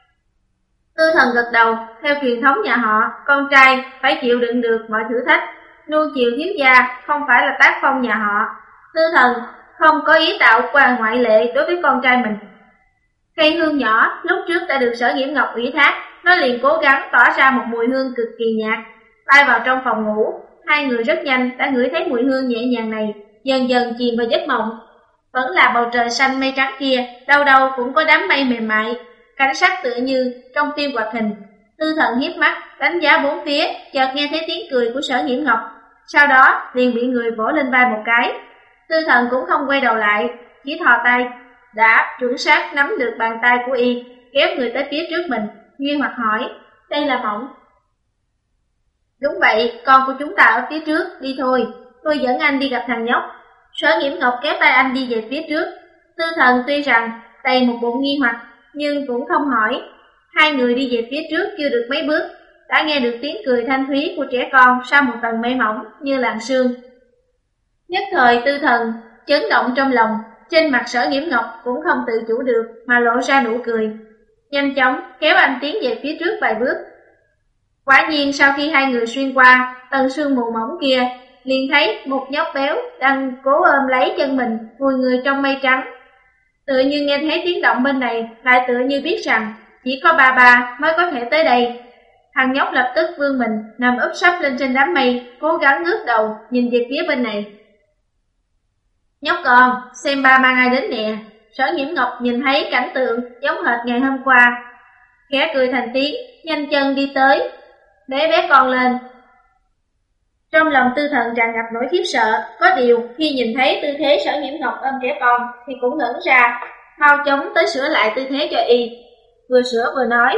Tư Thần gật đầu, theo truyền thống nhà họ, con trai phải chịu đựng được mọi thử thách, nuông chiều thiếu gia không phải là tác phong nhà họ. Tư Thần không có ý tạo qua ngoại lệ đối với con trai mình. Cây hương nhỏ lúc trước đã được Sở Nghiễm Ngọc ủy thác, nó liền cố gắng tỏa ra một mùi hương cực kỳ nhạt. Bay vào trong phòng ngủ, hai người rất nhanh đã ngửi thấy mùi hương nhẹ nhàng này, dần dần chìm vào giấc mộng. Vẫn là bầu trời xanh mây trắng kia, đâu đâu cũng có đám mây mềm mại, cảnh sắc tựa như trong phim hoạt hình. Tư Thần hiếp mắt đánh giá bốn phía, chợt nghe thấy tiếng cười của Sở Nghiễm Ngọc, sau đó liền bị người vỗ lên vai một cái. Tư Thần cũng không quay đầu lại, chỉ thò tay đã chuẩn xác nắm được bàn tay của y, kéo người tới phía trước mình, nghi hoặc hỏi: "Đây là Mộng?" "Đúng vậy, con của chúng ta ở phía trước, đi thôi, tôi dẫn anh đi gặp thằng nhóc." Sở Nghiễm Ngọc kéo tay anh đi về phía trước. Tư Thần tuy rằng đầy một bụng nghi hoặc, nhưng cũng không hỏi. Hai người đi về phía trước chưa được mấy bước, đã nghe được tiếng cười thanh thúy của trẻ con sau một tầng mây mỏng như làn sương. Nhất thời Tư Thần chấn động trong lòng, trên mặt Sở Nghiễm Ngọc cũng không tự chủ được mà lộ ra nụ cười, nhanh chóng kéo anh tiến về phía trước vài bước. Quả nhiên sau khi hai người xuyên qua tầng sương mù mỏng kia, liền thấy một nhóc béo đang cố ôm lấy chân mình, vùi người trong mây trắng. Tựa như nghe thấy tiếng động bên này, lại tựa như biết rằng chỉ có bà bà mới có thể tới đây. Thằng nhóc lập tức vươn mình, nằm úp sấp lên trên đám mây, cố gắng ngước đầu nhìn về phía bên này. "Nhóc con, xem ba mang ai đến nè." Sở Nghiễm Ngọc nhìn thấy cảnh tượng giống hệt ngày hôm qua, khẽ cười thành tiếng, nhanh chân đi tới, bế bé con lên. Trong lòng Tư Thần tràn ngập nỗi khiếp sợ, có điều khi nhìn thấy tư thế Sở Nghiễm Ngọc ôm trẻ con thì cũng ngẩn ra, mau chóng tới sửa lại tư thế cho y, vừa sửa vừa nói: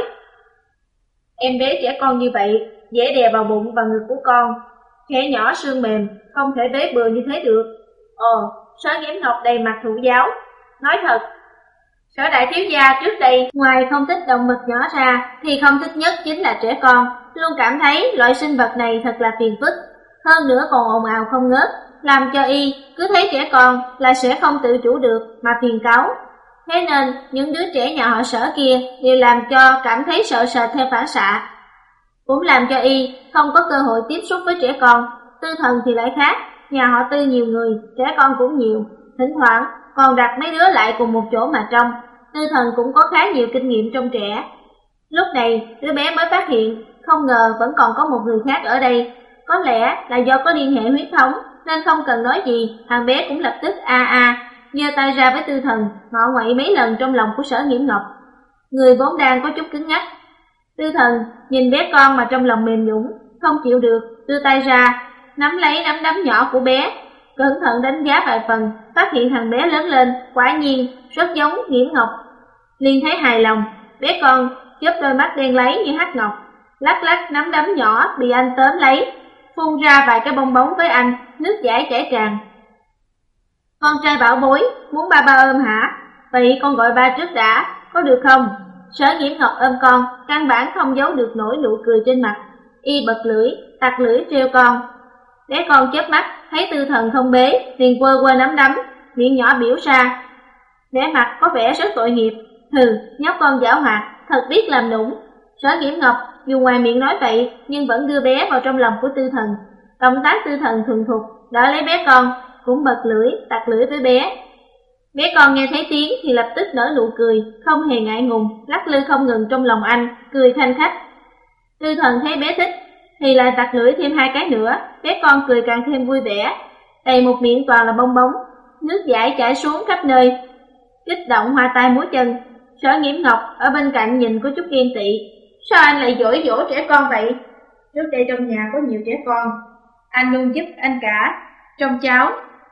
"Em bế trẻ con như vậy, dễ đè vào bụng và ngực của con, trẻ nhỏ xương mềm, không thể bế bừa như thế được." Ồ, Sở Nghiễm Ngọc đầy mặt thụ giáo, nói thật, Sở đại thiếu gia trước đây ngoài không thích động vật nhỏ ra thì không thích nhất chính là trẻ con, luôn cảm thấy loại sinh vật này thật là phiền phức, hơn nữa còn ồn ào không ngớt, làm cho y cứ thấy trẻ con là sẽ không tự chủ được mà phiền cáu. Thế nên những đứa trẻ nhà họ Sở kia đều làm cho cảm thấy sợ sệt theo phản xạ, cũng làm cho y không có cơ hội tiếp xúc với trẻ con. Tư Thần thì lại khác, nhà họ Tư nhiều người, trẻ con cũng nhiều, thỉnh thoảng còn đặt mấy đứa lại cùng một chỗ mà trông. Tư Thần cũng có khá nhiều kinh nghiệm trông trẻ. Lúc này đứa bé mới phát hiện, không ngờ vẫn còn có một người khác ở đây. Có lẽ là do có liên hệ huyết thống nên không cần nói gì, thằng bé cũng lập tức a a giơ tay ra với Tư Thần, ngọ ngoậy mấy lần trong lòng của Sở Nghiễm Ngọc. Người vốn đang có chút cứng nhắc. Tư Thần nhìn bé con mà trong lòng mềm nhũn, không chịu được, đưa tay ra nắm lấy nắm đấm nhỏ của bé, cẩn thận đánh giá vài phần, phát hiện thằng bé lớn lên quả nhiên rất giống Nghiễm Ngọc, liền thấy hài lòng. Bé con chớp đôi mắt đen láy như hắc ngọc, lắc lắc nắm đấm nhỏ bị anh tóm lấy, phun ra vài cái bong bóng với anh, nước dãi chảy tràn. "Con trai bảo bối, muốn ba ba ôm hả? Vậy con gọi ba trước đã, có được không?" Sở Nghiễm Ngọc ôm con, căn bản không giấu được nỗi nụ cười trên mặt, y bật lưỡi, tặc lưỡi trêu con. Bé con chớp mắt, thấy Tư Thần không bế, liền quơ quơ nắm đấm, miệng nhỏ biểu ra, vẻ mặt có vẻ rất tội nghiệp. "Hừ, nhóc con giảo hoạt, thật biết làm nũng." Sở Nghiễm Ngọc dù ngoài miệng nói vậy, nhưng vẫn đưa bé vào trong lòng của Tư Thần. Động tác Tư Thần thuần thục, đỡ lấy bé con, cũng bật lưỡi, tặc lưỡi với bé. Bé con nghe thấy tiếng thì lập tức nở nụ cười, không hề ngại ngùng, lắc lư không ngừng trong lòng anh, cười thanh khách. Tư Thần thấy bé thích, thì lại tặc lưỡi thêm hai cái nữa, bé con cười càng thêm vui vẻ, đầy một miệng toàn là bong bóng, nước dãi chảy xuống khắp nơi, kích động hoa tai múa chân. Sở Nghiễm Ngọc ở bên cạnh nhìn có chút ghen tị, sao anh lại dỗi dỗ trẻ con vậy? Trước đây trong nhà có nhiều trẻ con, anh luôn giúp anh cả trông cháu.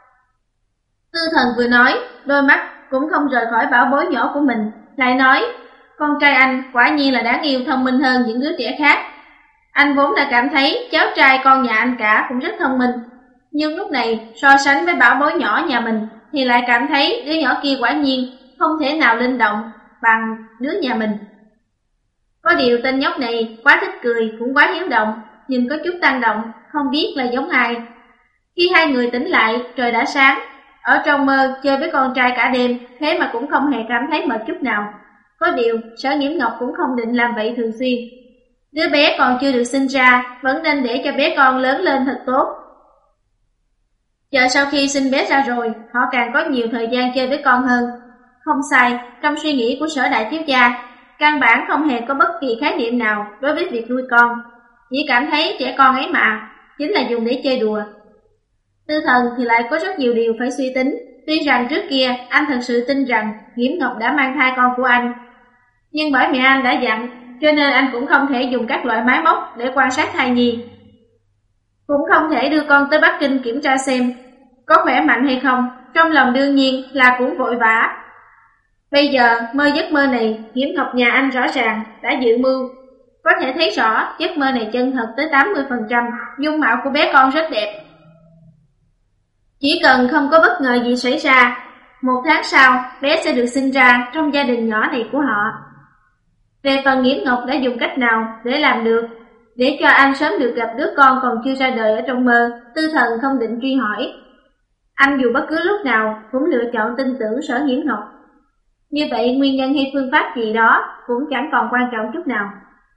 Tư Thần vừa nói, đôi mắt cũng không rời khỏi bảo bối nhỏ của mình, lại nói, con trai anh quả nhiên là đáng yêu thông minh hơn những đứa trẻ khác. Anh vốn đã cảm thấy cháu trai con nhà anh cả cũng rất thông minh, nhưng lúc này so sánh với bảo bối nhỏ nhà mình thì lại cảm thấy đứa nhỏ kia quả nhiên không thể nào linh động bằng đứa nhà mình. Có điều tên nhóc này quá thích cười, cũng quá hiếu động, nhìn có chút tăng động, không biết là giống ai. Khi hai người tỉnh lại, trời đã sáng. Ở trong mơ chơi với con trai cả đêm, thế mà cũng không hề cảm thấy mệt chút nào. Có điều Sở Nghiễm Ngọc cũng không định làm vậy thường xuyên. Đứa bé còn chưa được sinh ra, vẫn nên để cho bé con lớn lên thật tốt. Chờ sau khi sinh bé ra rồi, họ càng có nhiều thời gian chơi với con hơn. Không sai, trong suy nghĩ của Sở đại thiếu gia, căn bản không hề có bất kỳ khái niệm nào đối với việc nuôi con, chỉ cảm thấy trẻ con ấy mà, chính là dùng để chơi đùa. Tư Thần thì lại có rất nhiều điều phải suy tính, tuy rằng trước kia anh thật sự tin rằng Nghiễm Ngọc đã mang thai con của anh. Nhưng bởi mẹ anh đã dặn, cho nên anh cũng không thể dùng các loại máy móc để quan sát thai nhi. Cũng không thể đưa con tới Bắc Kinh kiểm tra xem có khỏe mạnh hay không, trong lòng đương nhiên là cũng vội vã. Bây giờ mơ giấc mơ này, Nghiễm Ngọc nhà anh rõ ràng đã dự mưu. Có thể thấy rõ giấc mơ này chân thật tới tám mươi phần trăm, dung mạo của bé con rất đẹp. Chỉ cần không có bất ngờ gì xảy ra, một tháng sau bé sẽ được sinh ra trong gia đình nhỏ này của họ. Về phần Nghiễm Ngọc đã dùng cách nào để làm được, để cho anh sớm được gặp đứa con còn chưa ra đời ở trong mơ, Tư Thần không định truy hỏi. Anh dù bất cứ lúc nào cũng lựa chọn tin tưởng Sở Nghiễm Ngọc. Như vậy nguyên nhân hay phương pháp gì đó cũng chẳng còn quan trọng chút nào.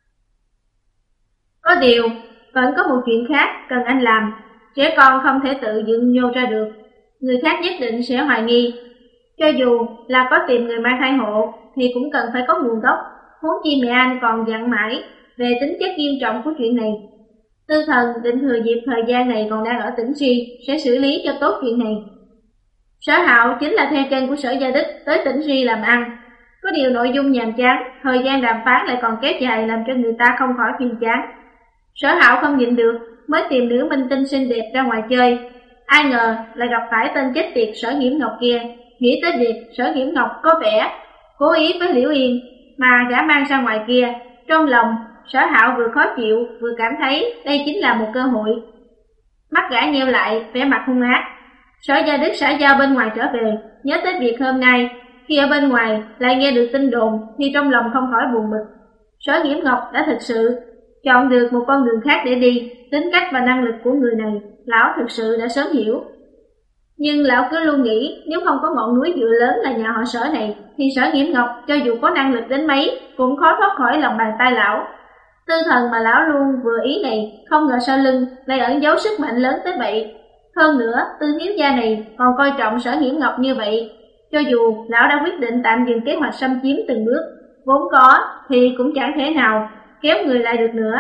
Có điều, vẫn có một chuyện khác cần anh làm. Trẻ con không thể tự dựng nhô ra được, người khác nhất định sẽ hoài nghi. Cho dù là có tìm người mang thai hộ thì cũng cần phải có nguồn gốc. Huống chi mẹ anh còn dặn mãi về tính chất nghiêm trọng của chuyện này. Tư Thần định thừa dịp thời gian này còn đang ở tỉnh Ri sẽ xử lý cho tốt chuyện này. Sở Hạo chính là theo chân của Sở Gia Đức tới tỉnh Ri làm ăn. Có điều nội dung nhàm chán, thời gian đàm phán lại còn kéo dài làm cho người ta không khỏi phiền chán. Sở Hạo không nhịn được, mới tìm nữ minh tinh xinh đẹp ra ngoài chơi. Ai ngờ lại gặp phải tên chết tiệt Sở Nghiễm Ngọc kia. Nghĩ tới việc Sở Nghiễm Ngọc có vẻ cố ý với Liễu Yên mà gã mang ra ngoài kia, trong lòng Sở Hạo vừa khó chịu vừa cảm thấy đây chính là một cơ hội. Mắt gã nheo lại, vẻ mặt hung ác. Sở Gia Đức xã giao bên ngoài trở về, nhớ tới việc hôm nay khi ở bên ngoài lại nghe được tin đồn thì trong lòng không khỏi buồn bực. Sở Nghiễm Ngọc đã thực sự chọn được một con đường khác để đi, tính cách và năng lực của người này lão thực sự đã sớm hiểu. Nhưng lão cứ luôn nghĩ nếu không có ngọn núi dựa lớn là nhà họ Sở này thì Sở Nghiễm Ngọc cho dù có năng lực đến mấy cũng khó thoát khỏi lòng bàn tay lão. Tư Thần mà lão luôn vừa ý này, không ngờ sau lưng lại ẩn giấu sức mạnh lớn tới vậy. Hơn nữa, Tư thiếu gia này còn coi trọng Sở Nghiễm Ngọc như vậy. Cho dù lão đã quyết định tạm dừng kế hoạch xâm chiếm từng bước, vốn có thì cũng chẳng thể nào kéo người lại được nữa.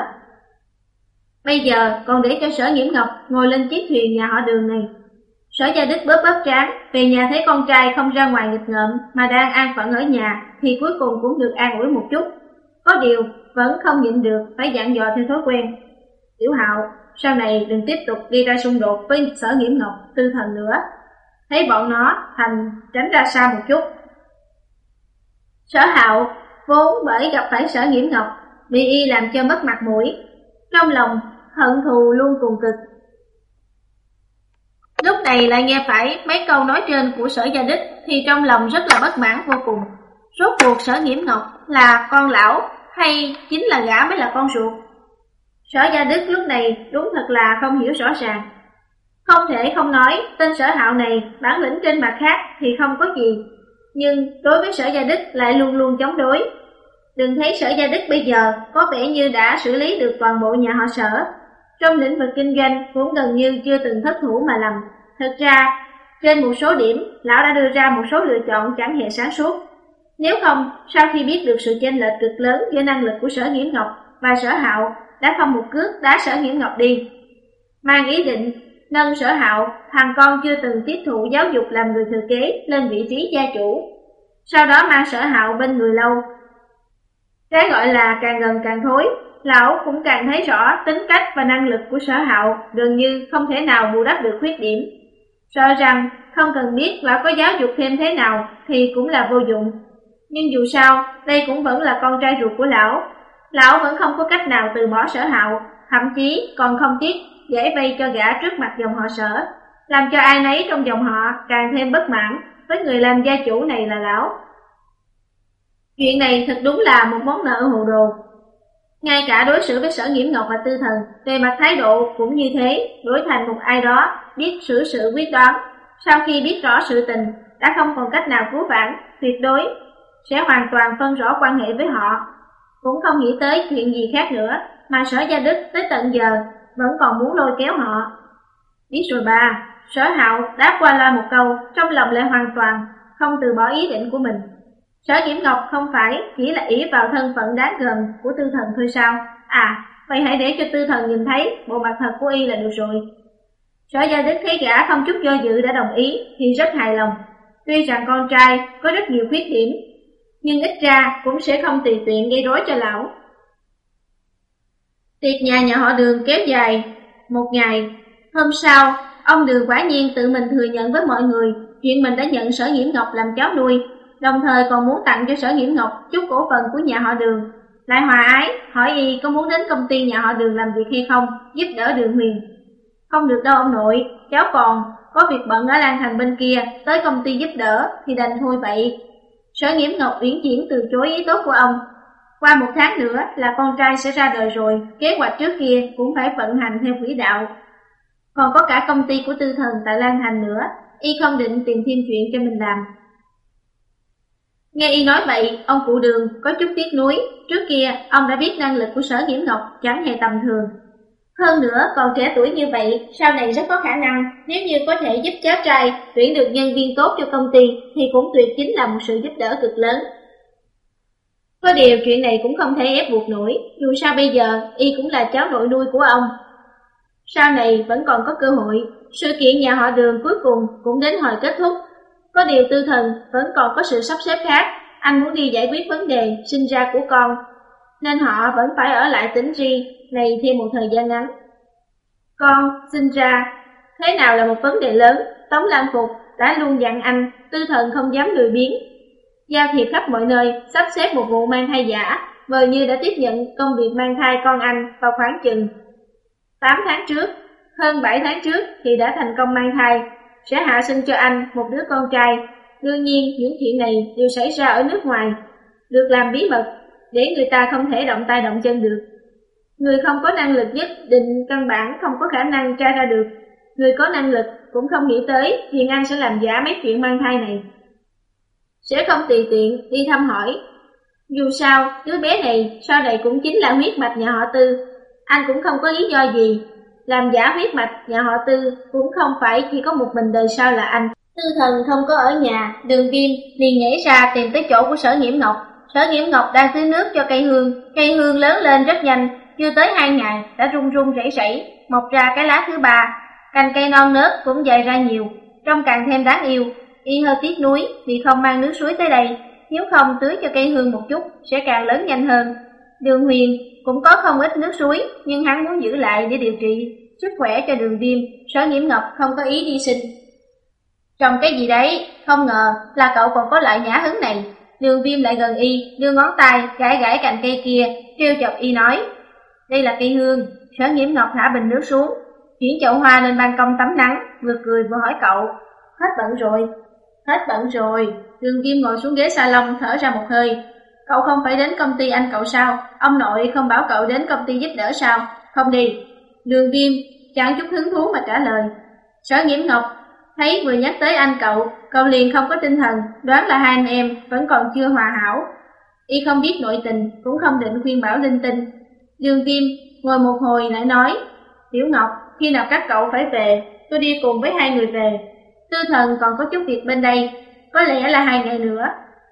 Bây giờ còn để cho Sở Nghiễm Ngọc ngồi lên chiếc thuyền nhà họ Đường này. Sở Gia Đức bóp bóp trán, về nhà thấy con trai không ra ngoài nghịch ngợm mà đang an phận ở nhà thì cuối cùng cũng được an ủi một chút. Có điều vẫn không nhịn được phải dặn dò theo thói quen. Tiểu Hạo, sau này đừng tiếp tục gây ra xung đột với Sở Nghiễm Ngọc, Tư Thần nữa. Thấy bọn nó thành tránh ra xa một chút. Sở Hạo vốn bởi gặp phải Sở Nghiễm Ngọc bị y làm cho mất mặt mũi, trong lòng hận thù luôn cùng cực. Lúc này lại nghe phải mấy câu nói trên của Sở Gia Đức thì trong lòng rất là bất mãn vô cùng. Rốt cuộc Sở Nghiễm Ngọc là con lão hay chính là gã mới là con ruột? Sở Gia Đức lúc này đúng thật là không hiểu rõ ràng. Không thể không nói tên Sở Hạo này bản lĩnh trên mặt khác thì không có gì, nhưng đối với Sở Gia Đức lại luôn luôn chống đối. Đừng thấy Sở Gia Đức bây giờ có vẻ như đã xử lý được toàn bộ nhà họ Sở, trong lĩnh vực kinh doanh cũng gần như chưa từng thất thủ mà lầm. Thật ra, trên một số điểm, lão đã đưa ra một số lựa chọn chẳng hề sáng suốt. Nếu không, sau khi biết được sự chênh lệch cực lớn giữa năng lực của Sở Nghiễm Ngọc và Sở Hạo, đã không một cước đá Sở Nghiễm Ngọc đi, mang ý định nâng Sở Hạo, thằng con chưa từng tiếp thụ giáo dục làm người thừa kế, lên vị trí gia chủ. Sau đó mang Sở Hạo bên người lâu. Cái gọi là càng gần càng thối, lão cũng càng thấy rõ tính cách và năng lực của Sở Hạo gần như không thể nào bù đắp được khuyết điểm. Sợ rằng không cần biết lão có giáo dục thêm thế nào thì cũng là vô dụng. Nhưng dù sao, đây cũng vẫn là con trai ruột của lão. Lão vẫn không có cách nào từ bỏ Sở Hạo, thậm chí còn không tiếc giải vây cho gã trước mặt dòng họ Sở, làm cho ai nấy trong dòng họ càng thêm bất mãn với người làm gia chủ này là lão. Chuyện này thật đúng là một món nợ hồ đồ. Ngay cả đối xử với Sở Nghiễm Ngọc và Tư Thần, về mặt thái độ cũng như thế, đổi thành một ai đó biết xử sự quyết đoán, sau khi biết rõ sự tình, đã không còn cách nào cứu vãn, tuyệt đối sẽ hoàn toàn phân rõ quan hệ với họ. Cũng không nghĩ tới chuyện gì khác nữa, mà Sở Gia Đức tới tận giờ vẫn còn muốn lôi kéo họ. Biết rồi bà, Sở Hạo đáp qua loa một câu, trong lòng lại hoàn toàn không từ bỏ ý định của mình. Sở Nhiễm Ngọc không phải chỉ là ỷ vào thân phận đáng gờm của Tư Thần thôi sao? À, vậy hãy để cho Tư Thần nhìn thấy bộ mặt thật của y là được rồi. Sở Gia Đức thấy gã không chút do dự đã đồng ý thì rất hài lòng. Tuy rằng con trai có rất nhiều khuyết điểm, nhưng ít ra cũng sẽ không tùy tiện gây rối cho lão. Tiệc nhà nhà họ Đường kéo dài một ngày. Hôm sau, ông Đường quả nhiên tự mình thừa nhận với mọi người chuyện mình đã nhận Sở Nhiễm Ngọc làm cháu nuôi, đồng thời còn muốn tặng cho Sở Nhiễm Ngọc chút cổ phần của nhà họ Đường. Lại hòa ái hỏi y có muốn đến công ty nhà họ Đường làm việc hay không, giúp đỡ Đường Huyền. Không được đâu ông nội, cháu còn có việc bận ở Lan Thành bên kia, tới công ty giúp đỡ thì đành thôi vậy. Sở Nhiễm Ngọc uyển chuyển từ chối ý tốt của ông. Qua một tháng nữa là con trai sẽ ra đời rồi, kế hoạch trước kia cũng phải vận hành theo quỹ đạo. Còn có cả công ty của Tư Thần tại Lan Thành nữa, y không định tìm thêm chuyện cho mình làm. Nghe y nói vậy, ông cụ Đường có chút tiếc nuối. Trước kia ông đã biết năng lực của Sở Nhiễm Ngọc chẳng hề tầm thường. Hơn nữa còn trẻ tuổi như vậy, sau này rất có khả năng, nếu như có thể giúp cháu trai tuyển được nhân viên tốt cho công ty thì cũng tuyệt chính là một sự giúp đỡ cực lớn. Có điều chuyện này cũng không thể ép buộc nổi, dù sao bây giờ y cũng là cháu nội nuôi của ông. Sau này vẫn còn có cơ hội, sự kiện nhà họ Đường cuối cùng cũng đến hồi kết thúc. Có điều Tư Thần vẫn còn có sự sắp xếp khác, anh muốn đi giải quyết vấn đề sinh ra của con, nên họ vẫn phải ở lại tỉnh Ri này thêm một thời gian ngắn. Con sinh ra thế nào là một vấn đề lớn, Tống Lan Phục đã luôn dặn anh, Tư Thần không dám lười biếng, giao thiệp khắp mọi nơi, sắp xếp một vụ mang thai giả, vờ như đã tiếp nhận công việc mang thai con anh vào khoảng chừng tám tháng trước. Hơn bảy tháng trước thì đã thành công mang thai, sẽ hạ sinh cho anh một đứa con trai. Đương nhiên những chuyện này đều xảy ra ở nước ngoài, được làm bí mật để người ta không thể động tay động chân được. Người không có năng lực nhất định căn bản không có khả năng tra ra được. Người có năng lực cũng không nghĩ tới Huyền Anh sẽ làm giả mấy chuyện mang thai này, sẽ không tùy tiện đi thăm hỏi. Dù sao đứa bé này sau này cũng chính là huyết mạch nhà họ Tư, anh cũng không có lý do gì làm giả huyết mạch nhà họ Tư, cũng không phải chỉ có một mình đời sau là anh. Tư Thần không có ở nhà, Đường Viêm liền nhảy ra tìm tới chỗ của Sở Nhiễm Ngọc. Sở Nhiễm Ngọc đang tưới nước cho cây hương, cây hương lớn lên rất nhanh, chưa tới hai ngày đã rung rung rẩy rẩy, mọc ra cái lá thứ ba, cành cây non nớt cũng dày ra nhiều, trông càng thêm đáng yêu. Y hơi tiếc nuối vì không mang nước suối tới đây, nếu không tưới cho cây hương một chút sẽ càng lớn nhanh hơn. Đường Huyền cũng có không ít nước suối, nhưng hắn muốn giữ lại để điều trị sức khỏe cho Đường Viêm. Sở Nhiễm Ngọc không có ý đi sinh. Trồng cái gì đấy, không ngờ là cậu còn có lại nhã hứng này. Đường Viêm lại gần y, đưa ngón tay gãi gãi cành cây kia, trêu chọc y nói: đây là cây hương. Sở Nhiễm Ngọc thả bình nước xuống, chuyển chậu hoa lên ban công tắm nắng, vừa cười vừa hỏi cậu: hết bận rồi? Hết bận rồi. Đường Viêm ngồi xuống ghế salon thở ra một hơi. Cậu không phải đến công ty anh cậu sao? Ông nội không bảo cậu đến công ty giúp đỡ sao? Không đi. Đường Viêm chẳng chút hứng thú mà trả lời. Sở Nhiễm Ngọc thấy vừa nhắc tới anh cậu, cậu liền không có tinh thần, đoán là hai anh em vẫn còn chưa hòa hảo. Y không biết nội tình, cũng không định khuyên bảo linh tinh. Đường Viêm ngồi một hồi lại nói: Tiểu Ngọc, khi nào các cậu phải về, tôi đi cùng với hai người về. Tư Thần còn có chút việc bên đây, có lẽ là hai ngày nữa.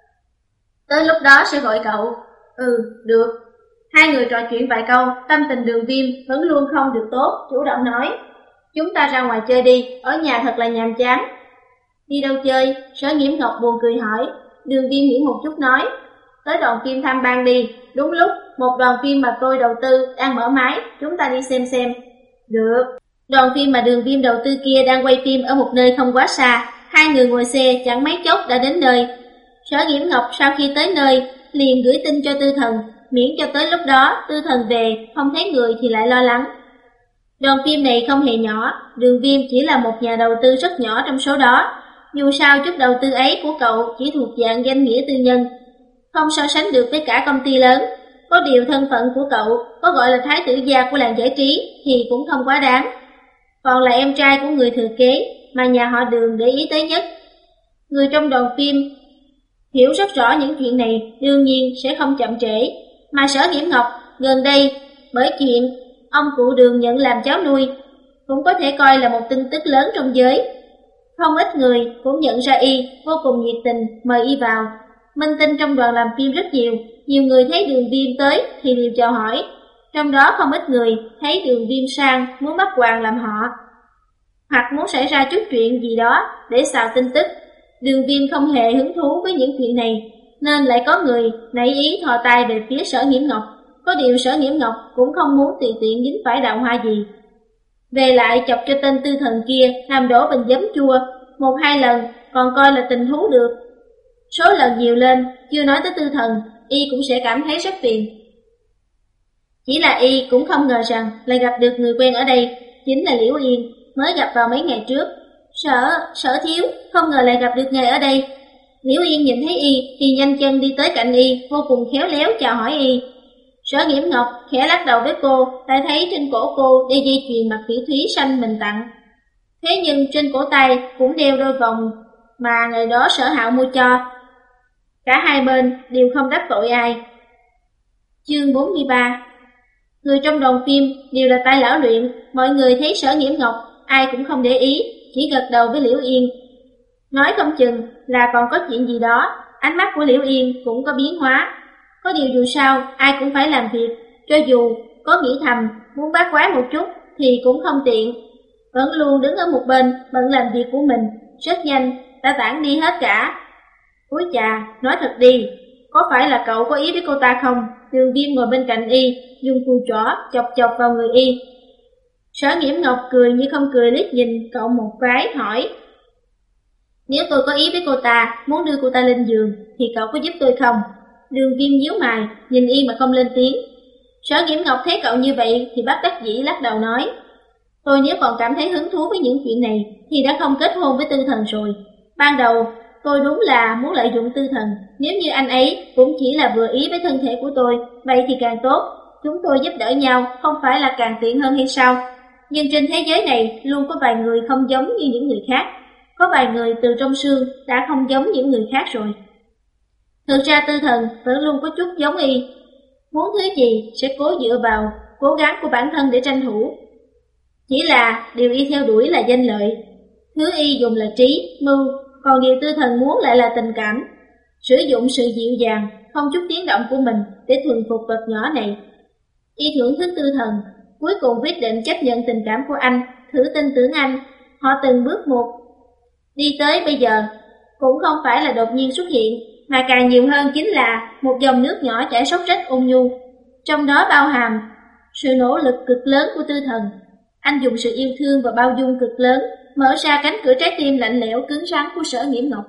Tới lúc đó sẽ gọi cậu. Ừ, được. Hai người trò chuyện vài câu, tâm tình Đường Viêm vẫn luôn không được tốt, chủ động nói: chúng ta ra ngoài chơi đi, ở nhà thật là nhàm chán. Đi đâu chơi? Sở Nhiễm Ngọc buồn cười hỏi. Đường Viêm nghĩ một chút nói: tới đoàn phim tham ban đi, đúng lúc một đoàn phim mà tôi đầu tư đang mở máy, chúng ta đi xem xem. Được. Đoàn phim mà Đường Viêm đầu tư kia đang quay phim ở một nơi không quá xa, hai người ngồi xe chẳng mấy chốc đã đến nơi. Sở Nhiễm Ngọc sau khi tới nơi liền gửi tin cho Tư Thần, miễn cho tới lúc đó Tư Thần về không thấy người thì lại lo lắng. Đoàn phim này không hề nhỏ, Đường Viêm chỉ là một nhà đầu tư rất nhỏ trong số đó. Dù sao chút đầu tư ấy của cậu chỉ thuộc dạng danh nghĩa tư nhân, không so sánh được với cả công ty lớn. Có điều thân phận của cậu có gọi là thái tử gia của làng giải trí thì cũng không quá đáng. Còn là em trai của người thừa kế mà nhà họ Đường để ý tới nhất. Người trong đoàn phim hiểu rất rõ những chuyện này, đương nhiên sẽ không chậm trễ. Mà Sở Nhiễm Ngọc gần đây bởi chuyện ông cụ Đường nhận làm cháu nuôi, cũng có thể coi là một tin tức lớn trong giới. Không ít người cũng nhận ra y, vô cùng nhiệt tình mời y vào. Minh tinh trong đoàn làm phim rất nhiều, nhiều người thấy Đường Viêm tới thì đều chào hỏi. Trong đó không ít người thấy Đường Viêm sang muốn bắt Hoàng làm họ, hoặc muốn xảy ra chút chuyện gì đó để xào tin tức. Đường Viêm không hề hứng thú với những chuyện này, nên lại có người nảy ý thò tay về phía Sở Nghiễm Ngọc. Có điều Sở Nghiễm Ngọc cũng không muốn tùy tiện dính phải đạo hoa gì. Về lại chọc cho tên Tư Thần kia làm đổ bình giấm chua, một hai lần còn coi là tình thú được. Số lần nhiều lên, chưa nói tới Tư Thần, y cũng sẽ cảm thấy rất phiền. Chỉ là y cũng không ngờ rằng lại gặp được người quen ở đây, chính là Liễu Yên, mới gặp vào mấy ngày trước. Sở, sở thiếu, không ngờ lại gặp được ngài ở đây. Liễu Yên nhìn thấy y thì nhanh chân đi tới cạnh y, vô cùng khéo léo chào hỏi y. Sở Nghiễm Ngọc khẽ lắc đầu với cô, lại thấy trên cổ cô đeo dây chuyền mặt phỉ thúy xanh mình tặng. Thế nhưng trên cổ tay cũng đeo đôi vòng mà ngày đó Sở Hạo mua cho. Cả hai bên đều không đắc tội ai. Chương bốn mươi ba. Người trong đoàn phim đều là tay lão luyện, mọi người thấy Sở Nghiễm Ngọc ai cũng không để ý, chỉ gật đầu với Liễu Yên. Nói không chừng là còn có chuyện gì đó, ánh mắt của Liễu Yên cũng có biến hóa. Có điều dù sao ai cũng phải làm việc, cho dù có nghĩ thầm muốn bát quái một chút thì cũng không tiện. Vẫn luôn đứng ở một bên bận làm việc của mình, rất nhanh đã tản đi hết cả. Úi chà, nói thật đi, có phải là cậu có ý với cô ta không? Đường Viêm ngồi bên cạnh y, dùng cùi trỏ chọc chọc vào người y. Sở Nghiễm Ngọc cười như không cười liếc nhìn cậu một cái, hỏi: Nếu tôi có ý với cô ta, muốn đưa cô ta lên giường, thì cậu có giúp tôi không? Đường Viêm nhíu mày, nhìn y mà không lên tiếng. Sở Nghiễm Ngọc thấy cậu như vậy thì bất đắc dĩ lắc đầu nói: Tôi nếu còn cảm thấy hứng thú với những chuyện này thì đã không kết hôn với Tư Thần rồi. Ban đầu tôi đúng là muốn lợi dụng Tư Thần, nếu như anh ấy cũng chỉ là vừa ý với thân thể của tôi, vậy thì càng tốt, chúng tôi giúp đỡ nhau không phải là càng tiện hơn hay sao? Nhưng trên thế giới này luôn có vài người không giống như những người khác, có vài người từ trong xương đã không giống những người khác rồi. Thực ra Tư Thần vẫn luôn có chút giống y, muốn thứ gì sẽ cố dựa vào cố gắng của bản thân để tranh thủ. Chỉ là điều y theo đuổi là danh lợi, thứ y dùng là trí, mưu, còn điều Tư Thần muốn lại là tình cảm. Sử dụng sự dịu dàng, không chút tiếng động của mình để thuần phục vật nhỏ này. Y thưởng thức Tư Thần, cuối cùng quyết định chấp nhận tình cảm của anh, thử tin tưởng anh. Họ từng bước một đi tới bây giờ, cũng không phải là đột nhiên xuất hiện, mà càng nhiều hơn chính là một dòng nước nhỏ chảy xóc rách ôn nhu. Trong đó bao hàm sự nỗ lực cực lớn của Tư Thần. Anh dùng sự yêu thương và bao dung cực lớn mở ra cánh cửa trái tim lạnh lẽo cứng rắn của Sở Nghiễm Ngọc.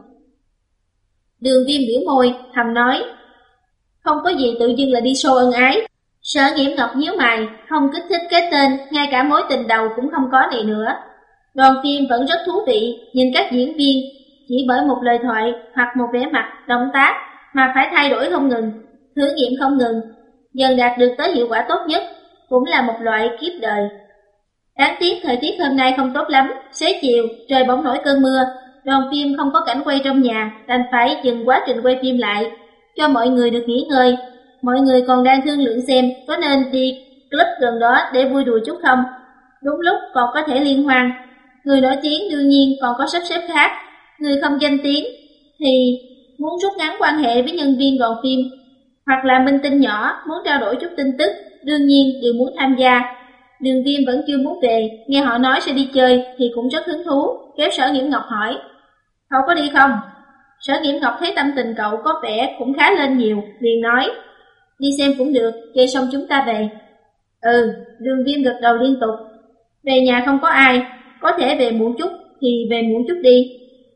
Đường Viêm biểu môi, thầm nói: Không có gì tự dưng là đi show ân ái. Sở Nghiễm Ngọc nhíu mày, không kích thích cái tên, ngay cả mối tình đầu cũng không có này nữa. Đoàn phim vẫn rất thú vị, nhìn các diễn viên chỉ bởi một lời thoại hoặc một vẻ mặt, động tác mà phải thay đổi không ngừng, thử nghiệm không ngừng, dần đạt được tới hiệu quả tốt nhất, cũng là một loại kiếp đời. Đáng tiếc thời tiết hôm nay không tốt lắm, xế chiều, trời bỗng nổi cơn mưa, đoàn phim không có cảnh quay trong nhà, đành phải dừng quá trình quay phim lại, cho mọi người được nghỉ ngơi. Mọi người còn đang thương lượng xem có nên đi club gần đó để vui đùa chút không. Đúng lúc còn có thể liên hoan. Người nổi tiếng đương nhiên còn có sắp xếp khác, người không danh tiếng thì muốn rút ngắn quan hệ với nhân viên đoàn phim, hoặc là minh tinh nhỏ muốn trao đổi chút tin tức, đương nhiên đều muốn tham gia. Đường Viêm vẫn chưa muốn về, nghe họ nói sẽ đi chơi thì cũng rất hứng thú, kéo Sở Nghiễm Ngọc hỏi: Cậu có đi không? Sở Nghiễm Ngọc thấy tâm tình cậu có vẻ cũng khá lên nhiều, liền nói: Đi xem cũng được, chơi xong chúng ta về. Ừ, Đường Viêm gật đầu liên tục. Về nhà không có ai, có thể về muộn chút thì về muộn chút đi.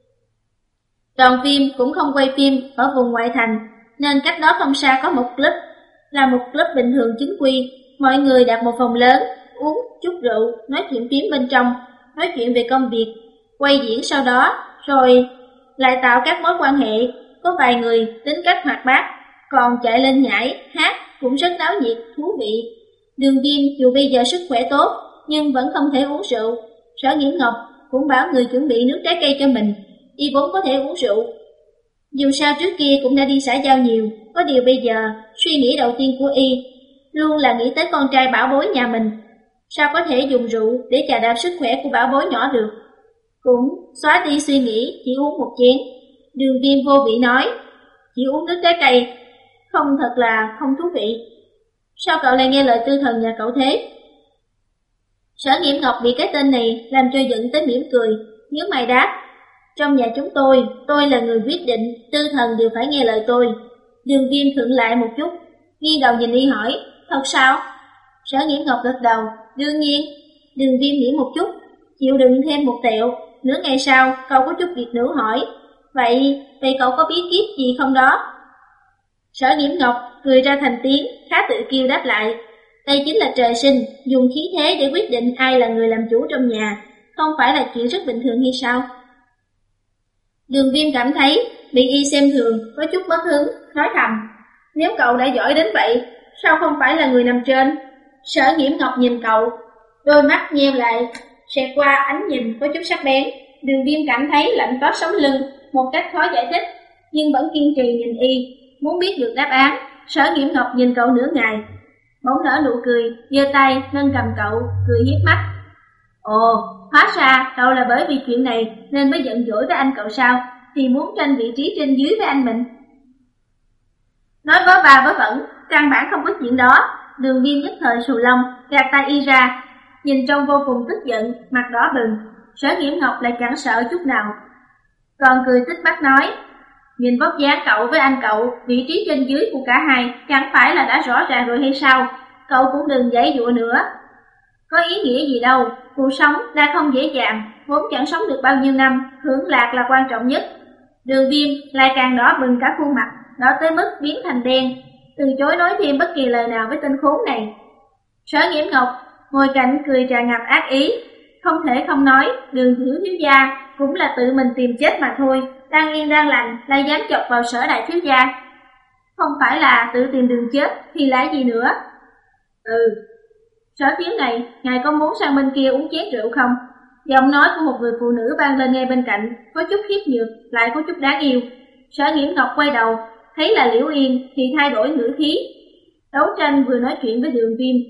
Đoàn phim cũng không quay phim ở vùng ngoại thành, nên cách đó không xa có một club, là một club bình thường chính quy. Mọi người đặt một phòng lớn, uống chút rượu, nói chuyện phím bên trong, nói chuyện về công việc, quay diễn sau đó, rồi lại tạo các mối quan hệ. Có vài người tính cách hoạt bát, còn chạy lên nhảy, hát cũng rất náo nhiệt, thú vị. Đường Viêm dù bây giờ sức khỏe tốt, nhưng vẫn không thể uống rượu. Sở Nghiễm Ngọc cũng bảo người chuẩn bị nước trái cây cho mình, y vốn có thể uống rượu. Dù sao trước kia cũng đã đi xã giao nhiều, có điều bây giờ suy nghĩ đầu tiên của y luôn là nghĩ tới con trai bảo bối nhà mình. Sao có thể dùng rượu để chà đạp sức khỏe của bảo bối nhỏ được? cũng xóa đi suy nghĩ, chỉ uống một chén. Đường Viêm vô vị nói, chỉ uống nước trái cây, không thật là không thú vị. Sao cậu lại nghe lời tư thần nhà cậu thế? Sở Nghiễm Ngọc bị cái tên này làm cho giận tới mỉm cười, nhớ mày đáp, trong nhà chúng tôi, tôi là người quyết định, tư thần đều phải nghe lời tôi. Đường Viêm khựng lại một chút, nghiêng đầu nhìn y hỏi, thật sao? Sở Nghiễm Ngọc gật đầu, đương nhiên. Đường Viêm nghĩ một chút, chịu đựng thêm một tẹo. Nửa ngày sau, cậu có chút việc nữ hỏi, vậy, vậy cậu có bí kíp gì không đó? Sở Nghiễm Ngọc cười ra thành tiếng, khá tự kiêu đáp lại, đây chính là trời sinh, dùng khí thế để quyết định ai là người làm chủ trong nhà, không phải là chuyện rất bình thường hay sao? Đường Viêm cảm thấy bị y xem thường, có chút mất hứng, nói thầm, nếu cậu đã giỏi đến vậy, sao không phải là người nằm trên? Sở Nghiễm Ngọc nhìn cậu, đôi mắt nheo lại, xẹt qua ánh nhìn có chút sắc bén. Đường Viêm cảm thấy lạnh toát sống lưng, một cách khó giải thích, nhưng vẫn kiên trì nhìn y, muốn biết được đáp án. Sở Nghiễm Ngọc nhìn cậu nửa ngày, bỗng nở nụ cười, giơ tay nâng cầm cậu, cười hiếp mắt. Ồ, hóa ra cậu là bởi vì chuyện này nên mới giận dỗi với anh cậu sao? Thì muốn tranh vị trí trên dưới với anh mình. Nói vớ va vớ vẩn, căn bản không có chuyện đó. Đường Viêm nhất thời xù lông, gạt tay y ra, nhìn trông vô cùng tức giận, mặt đỏ bừng. Sở Nghiễm Ngọc lại chẳng sợ chút nào, còn cười tích mắt nói, nhìn vóc dáng cậu với anh cậu, vị trí trên dưới của cả hai chẳng phải là đã rõ ràng rồi hay sao? Cậu cũng đừng giãy giụa nữa. Có ý nghĩa gì đâu, cuộc sống đã không dễ dàng, vốn chẳng sống được bao nhiêu năm, hưởng lạc là quan trọng nhất. Đường Viêm lại càng đỏ bừng cả khuôn mặt, đỏ tới mức biến thành đen, từ chối nói thêm bất kỳ lời nào với tên khốn này. Sở Nghiễm Ngọc ngồi cạnh cười tràn ngập ác ý, không thể không nói, Đường thiếu thiếu gia cũng là tự mình tìm chết mà thôi, đang yên đang lành lại dám chọc vào Sở đại thiếu gia. Không phải là tự tìm đường chết thì là gì nữa? Ừ, Sở thiếu này, ngài có muốn sang bên kia uống chén rượu không? Giọng nói của một người phụ nữ vang lên ngay bên cạnh, có chút khiếp nhược, lại có chút đáng yêu. Sở Nghiễm Ngọc quay đầu, thấy là Liễu Yên thì thay đổi ngữ khí, đấu tranh vừa nói chuyện với Đường Viêm.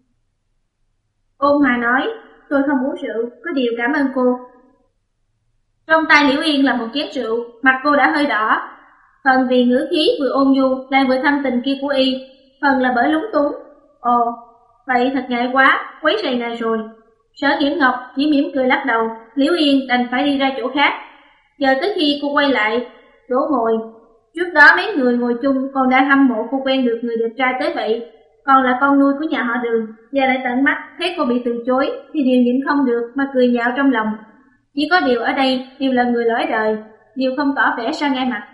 Ôn hòa nói, tôi không uống rượu, có điều cảm ơn cô. Trong tay Liễu Yên là một chén rượu, mặt cô đã hơi đỏ, phần vì ngữ khí vừa ôn nhu lại vừa thâm tình kia của y, phần là bởi lúng túng. Ồ, vậy thật ngại quá, quấy rầy ngài rồi. Sở Nghiễm Ngọc chỉ mỉm cười lắc đầu, Liễu Yên đành phải đi ra chỗ khác. Giờ tới khi cô quay lại chỗ ngồi, trước đó mấy người ngồi chung còn đã hâm mộ cô quen được người đẹp trai tới vậy, còn là con nuôi của nhà họ Đường, giờ lại tận mắt thấy cô bị từ chối thì điều nhịn không được mà cười nhạo trong lòng. Chỉ có điều ở đây đều là người lõi đời, đều không tỏ vẻ ra ngay mặt.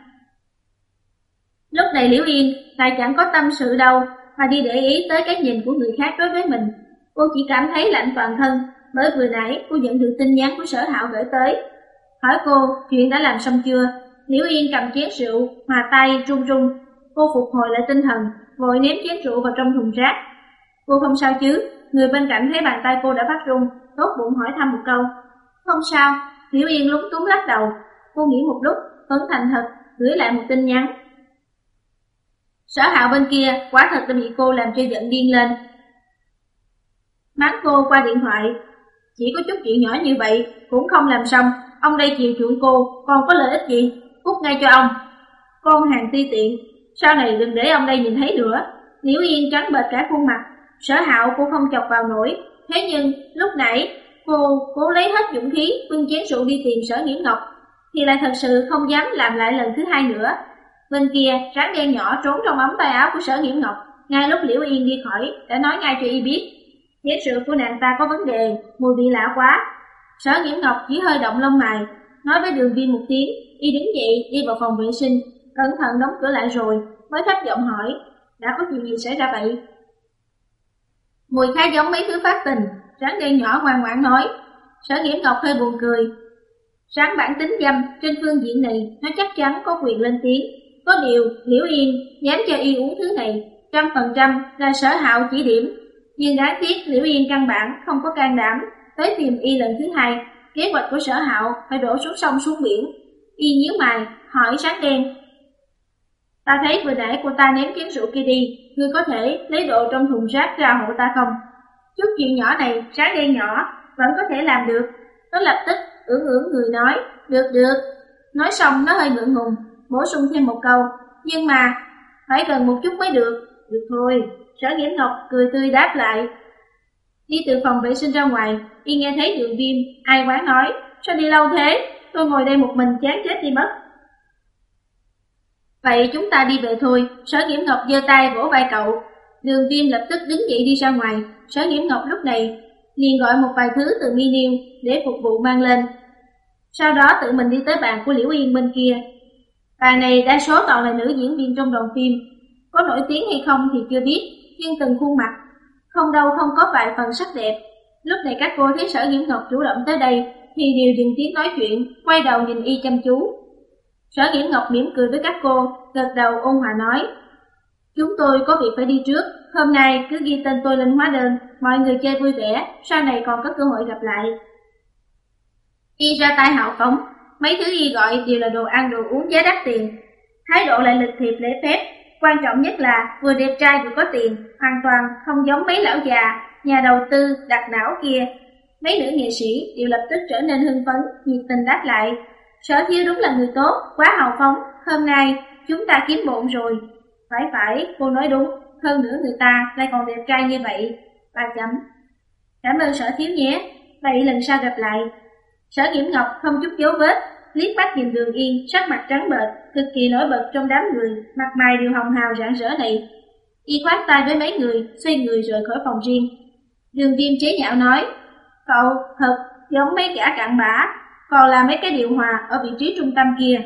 Lúc này Liễu Yên lại chẳng có tâm sự đâu mà đi để ý tới cái nhìn của người khác đối với mình. Cô chỉ cảm thấy lạnh toàn thân, bởi vừa nãy cô nhận được tin nhắn của Sở Hạo gửi tới, hỏi cô chuyện đã làm xong chưa. Liễu Yên cầm chén rượu mà tay run run, cô phục hồi lại tinh thần, vội ném chén rượu vào trong thùng rác. Cô không sao chứ? Người bên cạnh thấy bàn tay cô đã phát run, tốt bụng hỏi thăm một câu. Không sao. Liễu Yên lúng túng lắc đầu. Cô nghĩ một lúc, vẫn thành thật gửi lại một tin nhắn. Sở Hạo bên kia quả thật đã bị cô làm cho giận điên lên, mắng cô qua điện thoại. Chỉ có chút chuyện nhỏ như vậy cũng không làm xong, ông đây chiều chuộng cô còn có lợi ích gì? Cút ngay cho ông, con hàng ti tiện, sau này đừng để ông đây nhìn thấy nữa. Liễu Yên trắng bệch cả khuôn mặt. Sở Hạo cô không chọc vào nổi, thế nhưng lúc nãy cô cố lấy hết dũng khí bưng chén rượu đi tìm Sở Nghiễm Ngọc thì lại thật sự không dám làm lại lần thứ hai nữa. Bên kia rắn đen nhỏ trốn trong ống tay áo của Sở Nghiễm Ngọc, ngay lúc Liễu Yên đi khỏi đã nói ngay cho y biết chén rượu của nàng ta có vấn đề, mùi vị lạ quá. Sở Nghiễm Ngọc chỉ hơi động lông mày, nói với Đường Viêm một tiếng, y đứng dậy đi vào phòng vệ sinh, cẩn thận đóng cửa lại rồi mới thấp giọng hỏi, đã có chuyện gì xảy ra vậy? Mùi khá giống mấy thứ phát tình, rắn đen nhỏ ngoan ngoãn nói. Sở Nghiễm Ngọc hơi buồn cười. Rắn bản tính dâm trên phương diện này nó chắc chắn có quyền lên tiếng, có điều Liễu Yên dám cho y uống thứ này trăm phần trăm là Sở Hạo chỉ điểm, nhưng đáng tiếc Liễu Yên căn bản không có can đảm tới tìm y lần thứ hai. Kế hoạch của Sở Hạo phải đổ xuống sông xuống biển. Y nhíu mày hỏi rắn đen, ta thấy vừa nãy cô ta ném chén rượu kia đi, ngươi có thể lấy đồ trong thùng rác ra hộ ta không? Chút chuyện nhỏ này rắn đen nhỏ vẫn có thể làm được. Nó lập tức ưỡn ưỡn người nói, được được. Nói xong nó hơi ngượng ngùng, bổ sung thêm một câu, nhưng mà, phải gần một chút mới được. Được thôi, Sở Nghiễm Ngọc cười tươi đáp lại. Đi từ phòng vệ sinh ra ngoài, y nghe thấy Đường Viêm ai quán nói, sao đi lâu thế, tôi ngồi đây một mình chán chết đi mất. Vậy chúng ta đi về thôi. Sở Nghiễm Ngọc giơ tay vỗ vai cậu. Đường Viêm lập tức đứng dậy đi ra ngoài. Sở Nghiễm Ngọc lúc này liền gọi một vài thứ từ menu để phục vụ mang lên. Sau đó tự mình đi tới bàn của Liễu Yên bên kia. Bàn này đa số toàn là nữ diễn viên trong đoàn phim, có nổi tiếng hay không thì chưa biết, nhưng từng khuôn mặt không đâu không có vài phần sắc đẹp. Lúc này các cô thấy Sở Nghiễm Ngọc chủ động tới đây thì đều dừng tiếng nói chuyện, quay đầu nhìn y chăm chú. Sở Nghiễm Ngọc mỉm cười với các cô, gật đầu ôn hòa nói, chúng tôi có việc phải đi trước, hôm nay cứ ghi tên tôi lên hóa đơn, mọi người chơi vui vẻ, sau này còn có cơ hội gặp lại. Y ra tay hào phóng, mấy thứ y gọi đều là đồ ăn đồ uống giá đắt tiền, thái độ lại lịch thiệp lễ phép, quan trọng nhất là vừa đẹp trai vừa có tiền, hoàn toàn không giống mấy lão già, nhà đầu tư, đặt não kia. Mấy nữ nghệ sĩ đều lập tức trở nên hưng phấn, nhiệt tình đáp lại. Sở Thiếu đúng là người tốt, quá hào phóng, hôm nay chúng ta kiếm bộn rồi. Phải phải, cô nói đúng, hơn nữa người ta lại còn đẹp trai như vậy. Ba chấm. Cảm ơn Sở Thiếu nhé, vậy lần sau gặp lại. Sở Nghiễm Ngọc không chút dấu vết, liếc mắt nhìn Đường Yên, sắc mặt trắng bệch, cực kỳ nổi bật trong đám người, mặt mày đều hồng hào rạng rỡ này. Y khoát tay với mấy người, xoay người rời khỏi phòng riêng. Đường Viêm chế nhạo nói, cậu thật giống mấy gã cặn bã, còn là mấy cái điều hòa ở vị trí trung tâm kia.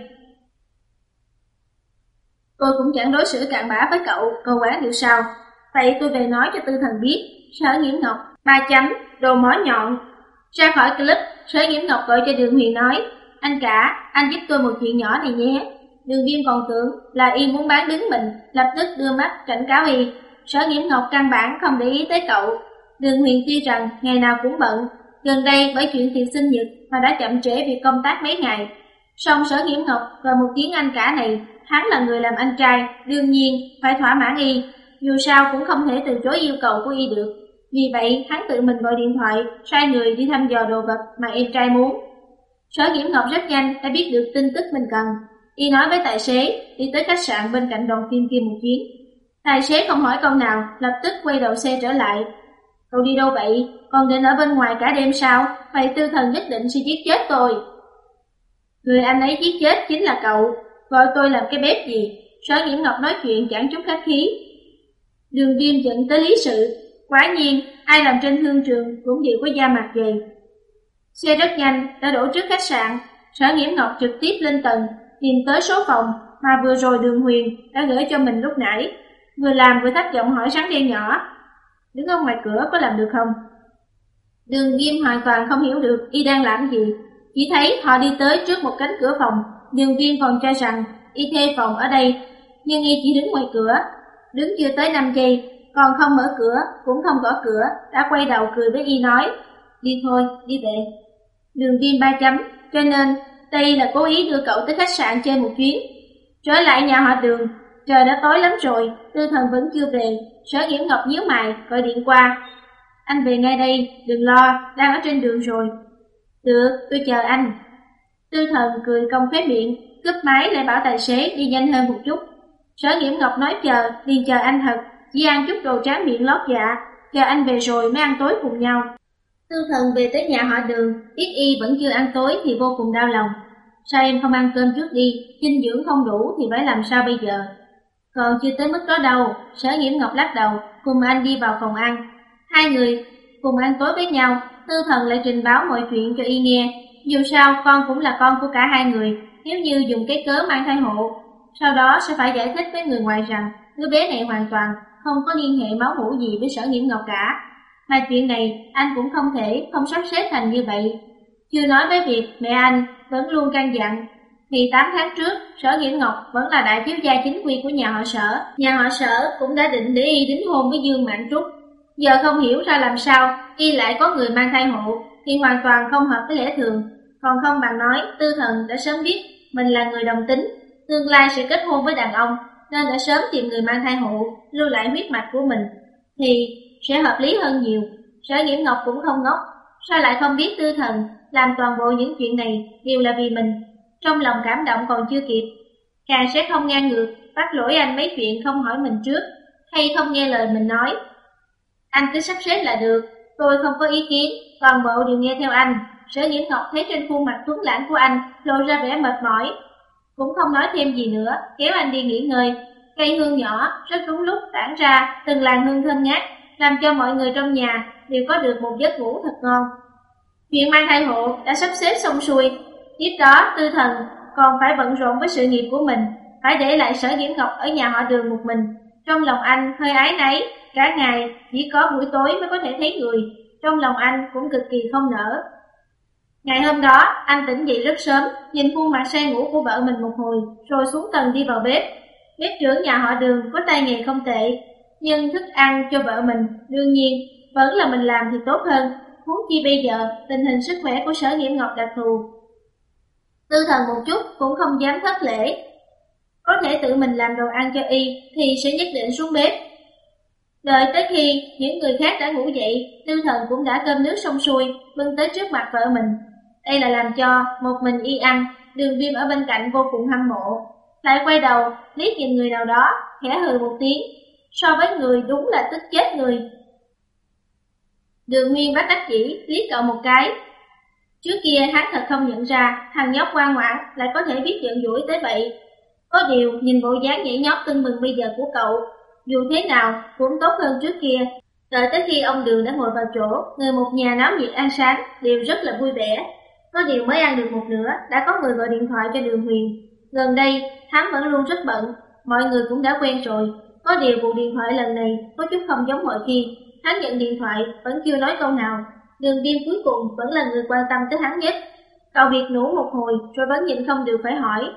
Tôi cũng chẳng đối xử cặn bã với cậu, cậu quán điều sao? Vậy tôi về nói cho Tư Thần biết. Sở Nghiễm Ngọc, ba chấm, đồ mỏ nhọn. Ra khỏi clip, Sở Nghiễm Ngọc gọi cho Đường Huyền nói, anh cả, anh giúp tôi một chuyện nhỏ này nhé. Đường Viêm còn tưởng là y muốn bán đứng mình, lập tức đưa mắt cảnh cáo y. Sở Nghiễm Ngọc căn bản không để ý tới cậu. Đường Huyền tuy rằng ngày nào cũng bận, gần đây bởi chuyện tiệc sinh nhật mà đã chậm trễ việc công tác mấy ngày. Song Sở Nghiễm Ngọc gọi một tiếng anh cả này, hắn là người làm anh trai, đương nhiên phải thỏa mãn y, dù sao cũng không thể từ chối yêu cầu của y được. Vì vậy hắn tự mình gọi điện thoại, sai người đi thăm dò đồ vật mà em trai muốn. Sở Nghiễm Ngọc rất nhanh đã biết được tin tức mình cần. Y nói với tài xế đi tới khách sạn bên cạnh đoàn phim kia một chuyến. Tài xế không hỏi câu nào, lập tức quay đầu xe trở lại. Cậu đi đâu vậy? Còn định ở bên ngoài cả đêm sao? Vậy Tư Thần nhất định sẽ giết chết tôi. Người anh ấy giết chết chính là cậu, gọi tôi làm cái bếp gì? Sở Nghiễm Ngọc nói chuyện chẳng chút khách khí. Đường Viêm dẫn tới lý sự. Quả nhiên, ai làm trên thương trường cũng đều có da mặt dày. Xe rất nhanh đã đổ trước khách sạn. Sở Nghiễm Ngọc trực tiếp lên tầng, tìm tới số phòng mà vừa rồi Đường Huyền đã gửi cho mình lúc nãy. Vừa làm vừa thấp giọng hỏi Sáng Đen nhỏ, đứng ở ngoài cửa có làm được không? Đường Viêm hoàn toàn không hiểu được y đang làm gì, chỉ thấy họ đi tới trước một cánh cửa phòng. Đường Viêm còn cho rằng y thuê phòng ở đây, nhưng y chỉ đứng ngoài cửa, đứng chưa tới năm giây, còn không mở cửa, cũng không gõ cửa, đã quay đầu cười với y nói, đi thôi, đi về. Đường Viêm ba chấm, cho nên đây là cố ý đưa cậu tới khách sạn chơi một chuyến. Trở lại nhà họ Đường, trời đã tối lắm rồi, Tư Thần vẫn chưa về. Sở Nghiễm Ngọc nhíu mày, gọi điện qua, anh về ngay đây, đừng lo, đang ở trên đường rồi. Được, tôi chờ anh. Tư Thần cười cong khóe miệng, cúp máy lại bảo tài xế đi nhanh hơn một chút. Sở Nghiễm Ngọc nói chờ, liền chờ anh thật, chỉ ăn chút đồ tráng miệng lót dạ, chờ anh về rồi mới ăn tối cùng nhau. Tư Thần về tới nhà họ Đường, biết y vẫn chưa ăn tối thì vô cùng đau lòng. Sao em không ăn cơm trước đi, dinh dưỡng không đủ thì phải làm sao bây giờ? Còn chưa tới mức đó đâu, Sở Nghiễm Ngọc lắc đầu, cùng anh đi vào phòng ăn. Hai người cùng ăn tối với nhau, Tư Thần lại trình báo mọi chuyện cho y nghe. Dù sao con cũng là con của cả hai người, nếu như dùng cái cớ mang thai hộ, sau đó sẽ phải giải thích với người ngoài rằng đứa bé này hoàn toàn không có liên hệ máu mủ gì với Sở Nghiễm Ngọc cả. Mà chuyện này anh cũng không thể không sắp xếp thành như vậy. Chưa nói với việc mẹ anh vẫn luôn căn dặn, thì tám tháng trước Sở Nghiễm Ngọc vẫn là đại thiếu gia chính quy của nhà họ Sở. Nhà họ Sở cũng đã định để y đính hôn với Dương Mạn Trúc. Giờ không hiểu ra làm sao y lại có người mang thai hộ, thì hoàn toàn không hợp với lẽ thường. Còn không bằng nói Tư Thần đã sớm biết mình là người đồng tính, tương lai sẽ kết hôn với đàn ông, nên đã sớm tìm người mang thai hộ, lưu lại huyết mạch của mình, thì sẽ hợp lý hơn nhiều. Sở Nghiễm Ngọc cũng không ngốc, sao lại không biết Tư Thần làm toàn bộ những chuyện này đều là vì mình. Trong lòng cảm động còn chưa kịp, càng sẽ không ngang ngược, bắt lỗi anh mấy chuyện không hỏi mình trước, hay không nghe lời mình nói. Anh cứ sắp xếp là được, tôi không có ý kiến, toàn bộ đều nghe theo anh. Sở Nhiễm Ngọc thấy trên khuôn mặt tuấn lãng của anh lộ ra vẻ mệt mỏi, cũng không nói thêm gì nữa, kéo anh đi nghỉ ngơi. Cây hương nhỏ rất đúng lúc tản ra từng làn hương thơm ngát, làm cho mọi người trong nhà đều có được một giấc ngủ thật ngon. Chuyện mang thai hộ đã sắp xếp xong xuôi, tiếp đó Tư Thần còn phải bận rộn với sự nghiệp của mình, phải để lại Sở Nhiễm Ngọc ở nhà họ Đường một mình. Trong lòng anh hơi áy náy, cả ngày chỉ có buổi tối mới có thể thấy người, trong lòng anh cũng cực kỳ không nỡ. Ngày hôm đó, anh tỉnh dậy rất sớm, nhìn khuôn mặt say ngủ của vợ mình một hồi, rồi xuống tầng đi vào bếp. Bếp trưởng nhà họ Đường có tay nghề không tệ, nhưng thức ăn cho vợ mình đương nhiên vẫn là mình làm thì tốt hơn. Huống chi bây giờ tình hình sức khỏe của Sở Nhiễm Ngọc đặc thù, Tư Thần một chút cũng không dám thất lễ. Có thể tự mình làm đồ ăn cho y thì sẽ nhất định xuống bếp. Đợi tới khi những người khác đã ngủ dậy, Tư Thần cũng đã cơm nước xong xuôi, bưng tới trước mặt vợ mình. Đây là làm cho một mình y ăn. Đường Viêm ở bên cạnh vô cùng hâm mộ, lại quay đầu liếc nhìn người nào đó, khẽ hừ một tiếng. So với người đúng là tức chết người. Đường Nguyên bất đắc dĩ liếc cậu một cái. Trước kia hắn thật không nhận ra thằng nhóc ngoan ngoãn lại có thể biết giận dỗi tới vậy. Có điều nhìn bộ dáng nhảy nhót tưng bừng bây giờ của cậu, dù thế nào cũng tốt hơn trước kia. Đợi tới khi ông Đường đã ngồi vào chỗ, người một nhà náo nhiệt ăn sáng đều rất là vui vẻ. Có điều mới ăn được một nửa đã có người gọi điện thoại cho Đường Huyền. Gần đây hắn vẫn luôn rất bận, mọi người cũng đã quen rồi. Có điều cuộc điện thoại lần này có chút không giống mọi khi. Hắn nhận điện thoại vẫn chưa nói câu nào. Đường Viêm cuối cùng vẫn là người quan tâm tới hắn nhất. Cậu biệt nũ một hồi rồi vẫn nhịn không được phải hỏi,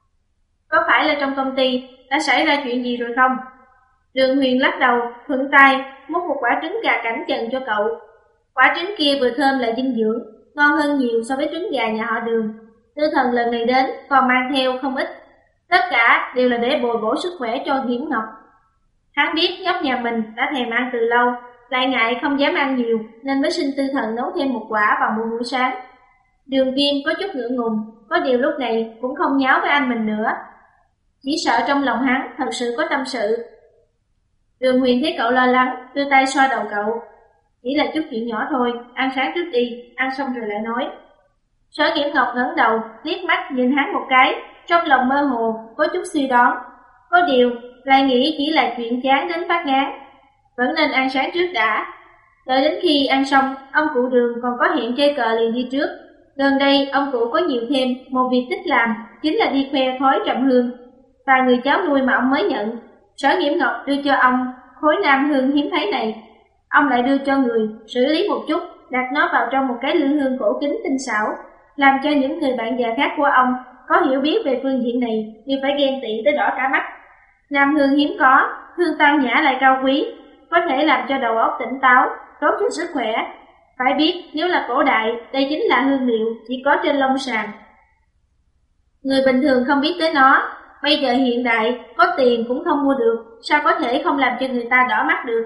có phải là trong công ty đã xảy ra chuyện gì rồi không? Đường Huyền lắc đầu, thuận tay múc một quả trứng gà cảnh trần cho cậu. Quả trứng kia vừa thơm lại dinh dưỡng, ngon hơn nhiều so với trứng gà nhà họ Đường. Tư Thần lần này đến còn mang theo không ít, tất cả đều là để bồi bổ sức khỏe cho Nhiễm Ngọc. Hắn biết nhóc nhà mình đã thèm ăn từ lâu, lại ngại không dám ăn nhiều nên mới xin Tư Thần nấu thêm một quả vào mỗi buổi sáng. Đường Viêm có chút ngượng ngùng, có điều lúc này cũng không nháo với anh mình nữa, chỉ sợ trong lòng hắn thật sự có tâm sự. Đường Huyền thấy cậu lo lắng, đưa tay xoa đầu cậu. Chỉ là chút chuyện nhỏ thôi, ăn sáng trước đi, ăn xong rồi lại nói. Sở Nhiễm Ngọc ngẩng đầu, liếc mắt nhìn hắn một cái, trong lòng mơ hồ, có chút suy đoán. Có điều, lại nghĩ chỉ là chuyện chán đến phát ngán, vẫn nên ăn sáng trước đã. Đợi đến khi ăn xong, ông cụ Đường còn có hẹn chơi cờ liền đi trước. Gần đây, ông cụ có nhiều thêm một việc thích làm, chính là đi khoe khói trầm hương, và người cháu nuôi mà ông mới nhận. Sở Nhiễm Ngọc đưa cho ông khối nam hương hiếm thấy này, ông lại đưa cho người xử lý một chút, đặt nó vào trong một cái lư hương cổ kính tinh xảo, làm cho những người bạn già khác của ông có hiểu biết về phương diện này nhưng phải ghen tị tới đỏ cả mắt. Nam hương hiếm có, hương tao nhã lại cao quý, có thể làm cho đầu óc tỉnh táo, tốt cho sức khỏe. Phải biết nếu là cổ đại, đây chính là hương liệu chỉ có trên Long Sàn, người bình thường không biết tới nó. Bây giờ hiện đại, có tiền cũng không mua được, sao có thể không làm cho người ta đỏ mắt được.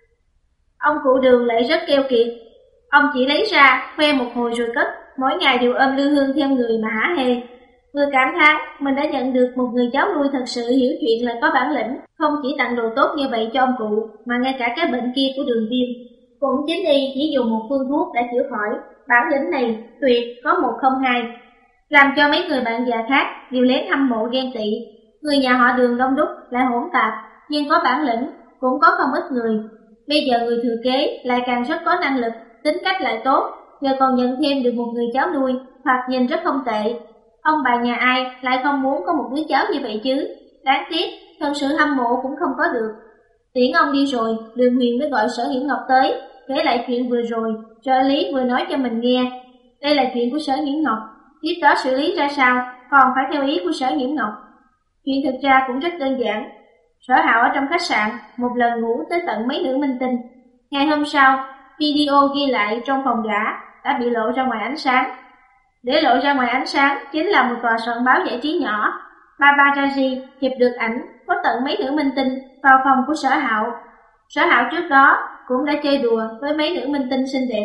Ông cụ Đường lại rất keo kiệt, ông chỉ lấy ra, khoe một hồi rồi cất, mỗi ngày đều ôm lư hương theo người mà hả hê. Vừa cảm thán mình đã nhận được một người cháu nuôi thật sự hiểu chuyện lại có bản lĩnh, không chỉ tặng đồ tốt như vậy cho ông cụ, mà ngay cả cái bệnh kia của Đường Viêm cũng chính y chỉ dùng một phương thuốc đã chữa khỏi. Bản lĩnh này tuyệt có một không hai, làm cho mấy người bạn già khác đều lén hâm mộ ghen tị. Người nhà họ Đường đông đúc lại hỗn tạp, nhưng có bản lĩnh cũng có không ít người. Bây giờ người thừa kế lại càng rất có năng lực, tính cách lại tốt, giờ còn nhận thêm được một người cháu nuôi, hoặc nhìn rất không tệ. Ông bà nhà ai lại không muốn có một đứa cháu như vậy chứ? Đáng tiếc, thật sự hâm mộ cũng không có được. Tiễn ông đi rồi, Đường Huyền mới gọi Sở Nhiễm Ngọc tới, kể lại chuyện vừa rồi, trợ lý vừa nói cho mình nghe. Đây là chuyện của Sở Nhiễm Ngọc, tiếp đó xử lý ra sao, còn phải theo ý của Sở Nhiễm Ngọc. Chuyện thực ra cũng rất đơn giản. Sở Hạo ở trong khách sạn, một lần ngủ tới tận mấy nữ minh tinh. Ngày hôm sau, video ghi lại trong phòng gã đã bị lộ ra ngoài ánh sáng. Để lộ ra ngoài ánh sáng chính là một tòa soạn báo giải trí nhỏ. Paparazzi chụp được ảnh có tận mấy nữ minh tinh vào phòng của Sở Hạo. Sở Hạo trước đó cũng đã chơi đùa với mấy nữ minh tinh xinh đẹp.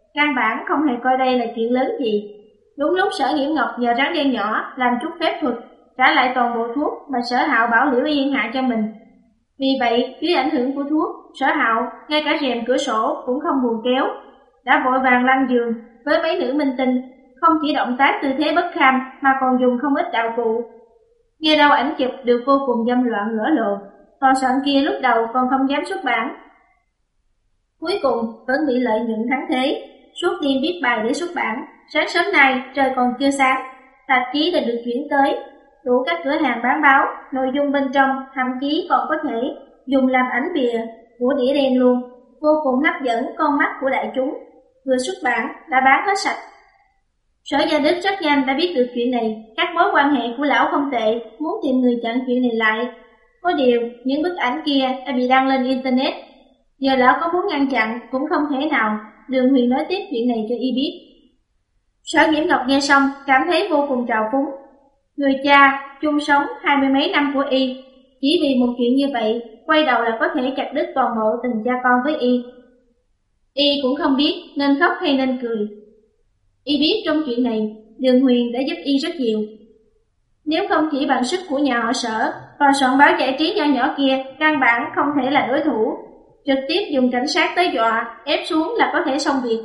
căn bản không hề coi đây là chuyện lớn gì. Đúng lúc Sở Nghiễm Ngọc nhờ rắn đen nhỏ làm chút phép thuật, trả lại toàn bộ thuốc mà Sở Hạo bảo Liễu Yên hạ cho mình. Vì vậy, dưới ảnh hưởng của thuốc, Sở Hạo ngay cả rèm cửa sổ cũng không buồn kéo, đã vội vàng lăn giường với mấy nữ minh tinh, không chỉ động tác tư thế bất kham mà còn dùng không ít đạo cụ. Nghe đâu ảnh chụp được vô cùng dâm loạn ngỡ lộ, tòa soạn kia lúc đầu còn không dám xuất bản. Cuối cùng vẫn bị lợi nhuận thắng thế, suốt đêm viết bài để xuất bản. Sáng sớm nay trời còn chưa sáng, tạp chí đã được chuyển tới, đủ các cửa hàng bán báo, nội dung bên trong thậm chí còn có thể dùng làm ảnh bìa của đĩa đen luôn, vô cùng hấp dẫn con mắt của đại chúng. Vừa xuất bản đã bán hết sạch. Sở Gia Đức rất nhanh đã biết được chuyện này, các mối quan hệ của lão không tệ, muốn tìm người chặn chuyện này lại. Có điều, những bức ảnh kia đã bị đăng lên internet, giờ lão có muốn ngăn chặn cũng không thể nào. Đường Huyền nói tiếp chuyện này cho y biết. Sở Nghiễm Ngọc nghe xong cảm thấy vô cùng trào phúng. Người cha chung sống hai mươi mấy năm của y, chỉ vì một chuyện như vậy, quay đầu là có thể chặt đứt toàn bộ tình cha con với y. Y cũng không biết nên khóc hay nên cười. Y biết trong chuyện này, Đường Huyền đã giúp y rất nhiều. Nếu không chỉ bằng sức của nhà họ Sở, tòa soạn báo giải trí nho nhỏ kia căn bản không thể là đối thủ. Trực tiếp dùng cảnh sát tới dọa, ép xuống là có thể xong việc.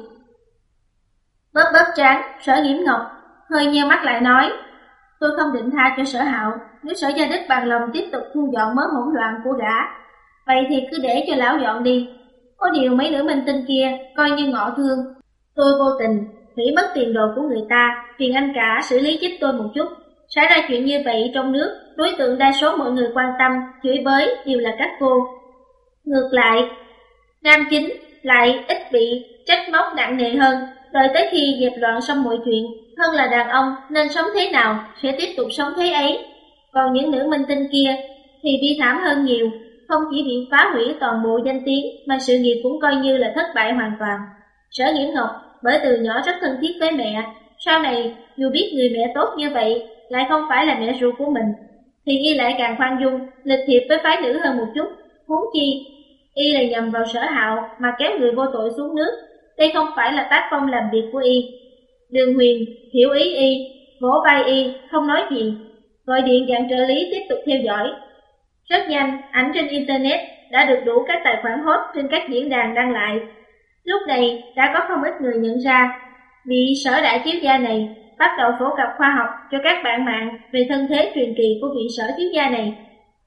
Bóp bóp trán, Sở Nghiễm Ngọc hơi nheo mắt lại nói, tôi không định tha cho Sở Hạo, nếu Sở Gia Đức bằng lòng tiếp tục thu dọn mớ hỗn loạn của gã, vậy thì cứ để cho lão dọn đi. Có điều mấy nữ minh tinh kia coi như ngọ thương, tôi vô tình hủy mất tiền đồ của người ta, phiền anh cả xử lý giúp tôi một chút. Xảy ra chuyện như vậy trong nước, đối tượng đa số mọi người quan tâm, chửi bới đều là các cô. Ngược lại, nam chính lại ít bị trách móc nặng nề hơn, đợi tới khi dẹp loạn xong mọi chuyện, hơn là đàn ông nên sống thế nào sẽ tiếp tục sống thế ấy. Còn những nữ minh tinh kia thì bi thảm hơn nhiều, không chỉ bị phá hủy toàn bộ danh tiếng mà sự nghiệp cũng coi như là thất bại hoàn toàn. Sở Nghiễm Ngọc bởi từ nhỏ rất thân thiết với mẹ, sau này dù biết người mẹ tốt như vậy lại không phải là mẹ ruột của mình, thì y lại càng khoan dung, lịch thiệp với phái nữ hơn một chút. Huống chi y là nhầm vào Sở Hạo mà kéo người vô tội xuống nước, đây không phải là tác phong làm việc của y. Đường Huyền hiểu ý y, vỗ vai y, không nói gì, gọi điện dặn trợ lý tiếp tục theo dõi. Rất nhanh, ảnh trên internet đã được đủ các tài khoản hot trên các diễn đàn đăng lại. Lúc này đã có không ít người nhận ra, vị Sở đại thiếu gia này bắt đầu phổ cập khoa học cho các bạn mạng về thân thế truyền kỳ của vị Sở thiếu gia này.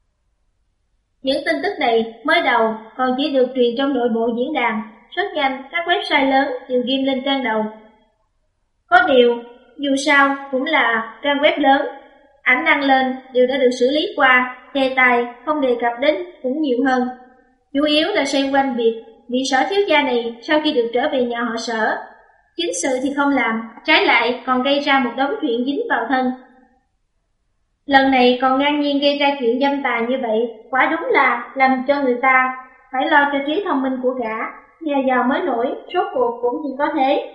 Những tin tức này mới đầu còn chỉ được truyền trong nội bộ diễn đàn, rất nhanh các website lớn đều ghim lên trang đầu. Có điều, dù sao cũng là trang web lớn, ảnh đăng lên đều đã được xử lý qua, đề tài không đề cập đến cũng nhiều hơn. Chủ yếu là xoay quanh việc vị Sở thiếu gia này sau khi được trở về nhà họ Sở, chính sự thì không làm, trái lại còn gây ra một đống chuyện dính vào thân. Lần này còn ngang nhiên gây ra chuyện dâm tà như vậy, quả đúng là làm cho người ta phải lo cho trí thông minh của gã, nhà giàu mới nổi, rốt cuộc cũng chỉ có thế.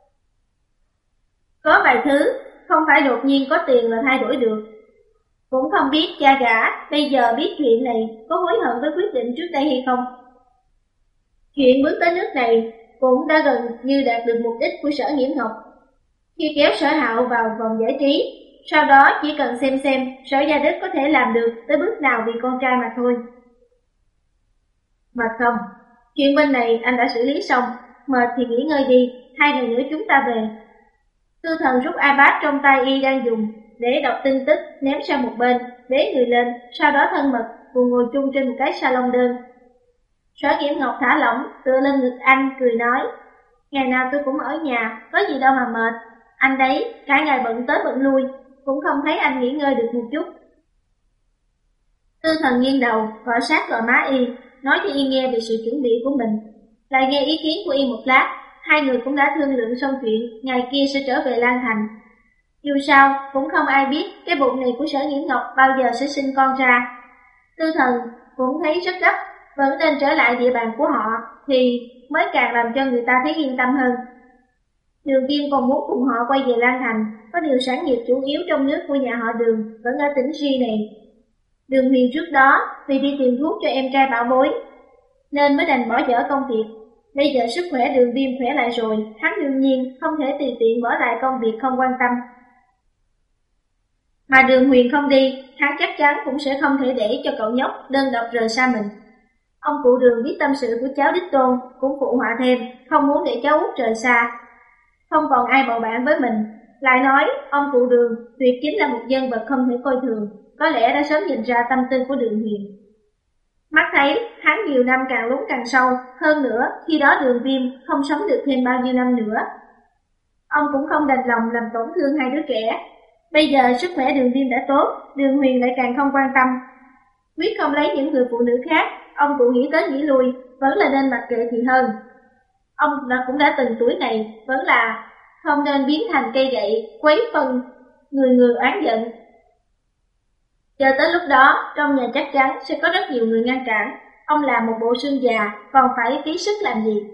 Có vài thứ không phải đột nhiên có tiền là thay đổi được. Cũng không biết cha gã bây giờ biết chuyện này có hối hận với quyết định trước đây hay không. Chuyện bước tới nước này cũng đã gần như đạt được mục đích của Sở Nghiễm Ngọc. Khi kéo Sở Hạo vào vòng giải trí, sau đó chỉ cần xem xem Sở Gia Đức có thể làm được tới bước nào vì con trai mà thôi. Mà không, chuyện bên này anh đã xử lý xong, mệt thì nghỉ ngơi đi, hai ngày nữa chúng ta về. Tư Thần rút iPad trong tay y đang dùng để đọc tin tức, ném sang một bên, bế người lên, sau đó thân mật cùng ngồi chung trên một cái salon đơn. Sở Nghiễm Ngọc thả lỏng, tựa lên ngực anh, cười nói, ngày nào tôi cũng ở nhà, có gì đâu mà mệt. Anh đấy, cả ngày bận tới bận lui, cũng không thấy anh nghỉ ngơi được một chút. Tư Thần nghiêng đầu, gõ sát vào má y, nói cho y nghe về sự chuẩn bị của mình. Lại nghe ý kiến của y một lát, hai người cũng đã thương lượng xong chuyện, ngày kia sẽ trở về Lan Thành. Dù sao, cũng không ai biết cái bụng này của Sở Nghiễm Ngọc bao giờ sẽ sinh con ra. Tư Thần cũng thấy rất gấp, vẫn nên trở lại địa bàn của họ, thì mới càng làm cho người ta thấy yên tâm hơn. Đường Kim còn muốn cùng họ quay về Lan Thành, có điều sản nghiệp chủ yếu trong nước của nhà họ Đường vẫn ở tỉnh Ri này. Đường Huyền trước đó vì đi tìm thuốc cho em trai bảo bối, nên mới đành bỏ dở công việc. Bây giờ sức khỏe Đường Viêm khỏe lại rồi, hắn đương nhiên không thể tùy tiện bỏ lại công việc không quan tâm. Mà Đường Huyền không đi, hắn chắc chắn cũng sẽ không thể để cho cậu nhóc đơn độc rời xa mình. Ông cụ Đường biết tâm sự của cháu đích tôn, cũng phụ họa thêm, không muốn để cháu út rời xa. Không còn ai bầu bạn với mình. Lại nói, ông cụ Đường tuyệt chính là một nhân vật không thể coi thường, có lẽ đã sớm nhìn ra tâm tư của Đường Huyền. Mắt thấy, hắn nhiều năm càng lún càng sâu, hơn nữa, khi đó Đường Viêm không sống được thêm bao nhiêu năm nữa. Ông cũng không đành lòng làm tổn thương hai đứa trẻ. Bây giờ sức khỏe Đường Viêm đã tốt, Đường Huyền lại càng không quan tâm. Quyết không lấy những người phụ nữ khác, ông cụ nghĩ tới nghĩ lui, vẫn là nên mặc kệ thì hơn. Ông cũng đã từng tuổi này, vẫn là không nên biến thành cây gậy, quấy phân, người người oán giận. Chờ tới lúc đó, trong nhà chắc chắn sẽ có rất nhiều người ngăn cản. Ông làm một bộ xương già, còn phải phí sức làm gì?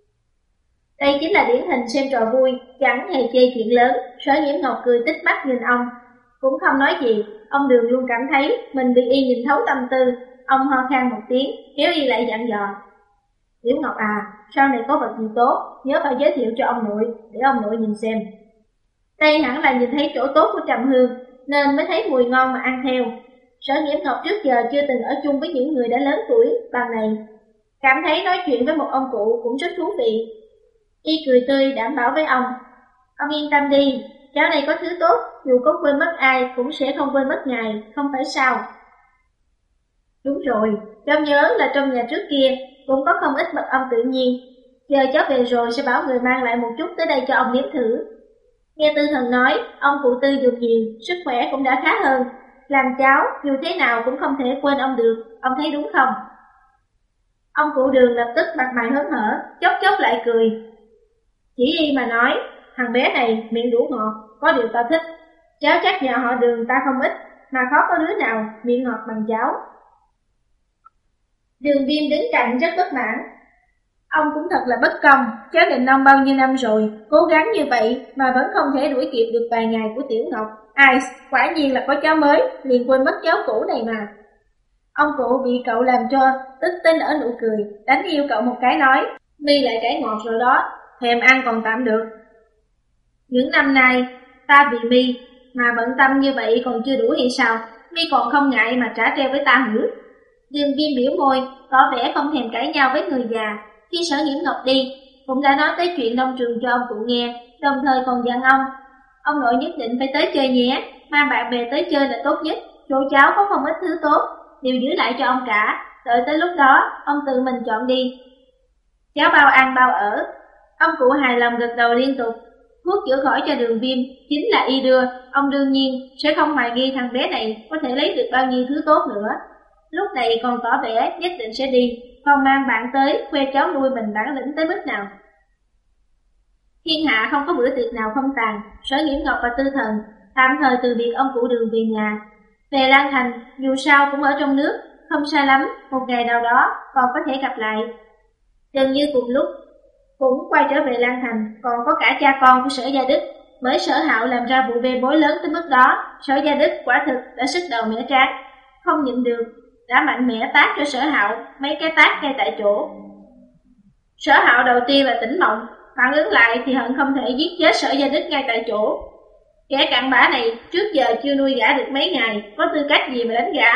Đây chính là điển hình xem trò vui, chẳng hề chê chuyện lớn. Sở Nhiễm Ngọc cười tích mắt nhìn ông, cũng không nói gì. Ông Đường luôn cảm thấy mình bị y nhìn thấu tâm tư. Ông ho khan một tiếng, kéo y lại dặn dò: Tiểu Ngọc à, sau này có vật gì tốt, nhớ phải giới thiệu cho ông nội, để ông nội nhìn xem. Đây hẳn là nhìn thấy chỗ tốt của Trầm Hương, nên mới thấy mùi ngon mà ăn theo. Sở Nhiễm Ngọc trước giờ chưa từng ở chung với những người đã lớn tuổi bằng này, cảm thấy nói chuyện với một ông cụ cũng rất thú vị. Y cười tươi đảm bảo với ông: Ông yên tâm đi, cháu này có thứ tốt, dù có quên mất ai cũng sẽ không quên mất ngài, không phải sao? Đúng rồi, cháu nhớ là trong nhà trước kia cũng có không ít mật ong tự nhiên. Giờ cháu về rồi sẽ bảo người mang lại một chút tới đây cho ông nếm thử. Nghe Tư Thần nói, ông cụ Tư dùng nhiều, sức khỏe cũng đã khá hơn. Làm cháu, dù thế nào cũng không thể quên ông được, ông thấy đúng không? Ông cụ Đường lập tức mặt mày hớn hở, chốc chốc lại cười. Chỉ y mà nói, thằng bé này miệng đủ ngọt, có điều ta thích. Cháu chắc nhà họ Đường ta không ít, mà khó có đứa nào miệng ngọt bằng cháu. Đường Viêm đứng cạnh rất bất mãn. Ông cũng thật là bất công, cháu định ông bao nhiêu năm rồi, cố gắng như vậy mà vẫn không thể đuổi kịp được vài ngày của Tiểu Ngọc. Ai, quả nhiên là có cháu mới, liền quên mất cháu cũ này mà. Ông cụ bị cậu làm cho tức tới nở nụ cười, đánh yêu cậu một cái nói: Mi lại cãi ngọt rồi đó, thèm ăn còn tạm được. Những năm nay, ta vì Mi mà bận tâm như vậy còn chưa đủ hay sao? Mi còn không ngại mà trả treo với ta hử? Đường Viêm biểu môi, tỏ vẻ không thèm cãi nhau với người già. Khi Sở Nhiễm Ngọc đi, cũng đã nói tới chuyện nông trường cho ông cụ nghe, đồng thời còn dặn ông: Ông nội nhất định phải tới chơi nhé, mang bạn bè tới chơi là tốt nhất, chỗ cháu có không ít thứ tốt, đều giữ lại cho ông cả, đợi tới lúc đó, ông tự mình chọn đi. Cháu bao ăn bao ở. Ông cụ hài lòng gật đầu liên tục. Thuốc chữa khỏi cho Đường Viêm chính là y đưa, ông đương nhiên sẽ không hoài nghi thằng bé này có thể lấy được bao nhiêu thứ tốt nữa. Lúc này còn tỏ vẻ nhất định sẽ đi, còn mang bạn tới khoe cháu nuôi mình bản lĩnh tới mức nào. Thiên hạ không có bữa tiệc nào không tàn. Sở Nhiễm Ngọc và Tư Thần tạm thời từ biệt ông cụ Đường về nhà. Về Lan Thành, dù sao cũng ở trong nước, không xa lắm, một ngày nào đó còn có thể gặp lại. Gần như cùng lúc, cũng quay trở về Lan Thành, còn có cả cha con của Sở Gia Đức. Bởi Sở Hạo làm ra vụ bê bối lớn tới mức đó, Sở Gia Đức quả thực đã sức đầu mẻ trán, không nhịn được, đã mạnh mẽ tát cho Sở Hạo mấy cái tát ngay tại chỗ. Sở Hạo đầu tiên là tỉnh mộng, phản ứng lại thì hận không thể giết chết Sở Gia Đức ngay tại chỗ. Kẻ cặn bã này trước giờ chưa nuôi gã được mấy ngày, có tư cách gì mà đánh gã?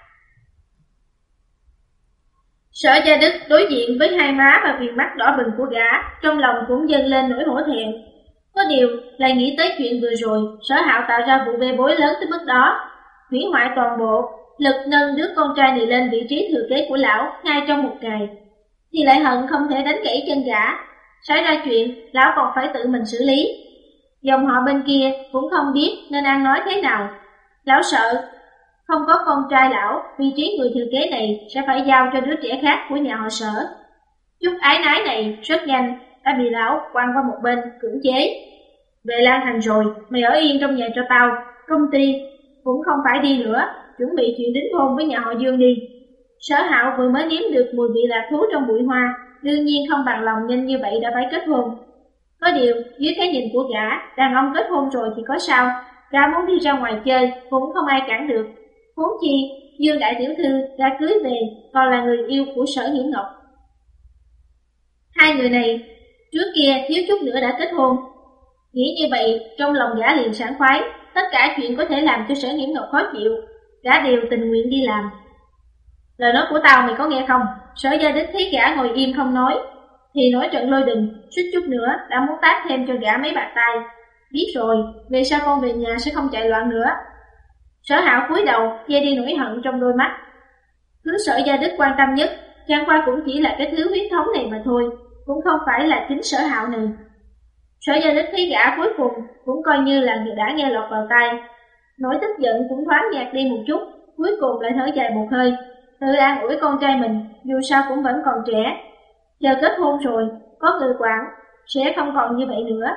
Sở Gia Đức đối diện với hai má và viền mắt đỏ bừng của gã, trong lòng cũng dâng lên nỗi hổ thẹn. Có điều, lại nghĩ tới chuyện vừa rồi, Sở Hạo tạo ra vụ bê bối lớn tới mức đó, hủy hoại toàn bộ, lực nâng đứa con trai này lên vị trí thừa kế của lão ngay trong một ngày, thì lại hận không thể đánh gãy chân gã. Xảy ra chuyện, lão còn phải tự mình xử lý. Dòng họ bên kia cũng không biết nên ăn nói thế nào. Lão sợ không có con trai lão, vị trí người thừa kế này sẽ phải giao cho đứa trẻ khác của nhà họ Sở. Chút ái nái này rất nhanh đã bị lão quăng qua một bên, cưỡng chế. Về Lan Thành rồi, mày ở yên trong nhà cho tao, công ty cũng không phải đi nữa, chuẩn bị chuyện đính hôn với nhà họ Dương đi. Sở Hạo vừa mới nếm được mùi vị lạc thú trong bụi hoa, đương nhiên không bằng lòng nhanh như vậy đã phải kết hôn. Có điều, dưới cái nhìn của gã, đàn ông kết hôn rồi thì có sao, gã muốn đi ra ngoài chơi cũng không ai cản được. Huống chi, Dương đại tiểu thư đã cưới về, còn là người yêu của Sở Nhiễm Ngọc. Hai người này trước kia thiếu chút nữa đã kết hôn. Nghĩ như vậy, trong lòng gã liền sảng khoái, tất cả chuyện có thể làm cho Sở Nghiễm Ngọc khó chịu, gã đều tình nguyện đi làm. Lời nói của tao mày có nghe không? Sở Gia Đức thấy gã ngồi im không nói, thì nổi trận lôi đình, suýt chút nữa đã muốn tát thêm cho gã mấy bạt tay. Biết rồi, về sau con về nhà sẽ không chạy loạn nữa. Sở Hạo cúi đầu, che đi nỗi hận trong đôi mắt. Thứ Sở Gia Đức quan tâm nhất, chẳng qua cũng chỉ là cái thứ huyết thống này mà thôi, cũng không phải là chính Sở Hạo này. Sở Gia Đức thấy gã cuối cùng cũng coi như là người đã nghe lọt vào tai. Nỗi tức giận cũng thoáng nhạt đi một chút, cuối cùng lại thở dài một hơi, tự an ủi con trai mình, dù sao cũng vẫn còn trẻ. Giờ kết hôn rồi, có người quản, sẽ không còn như vậy nữa.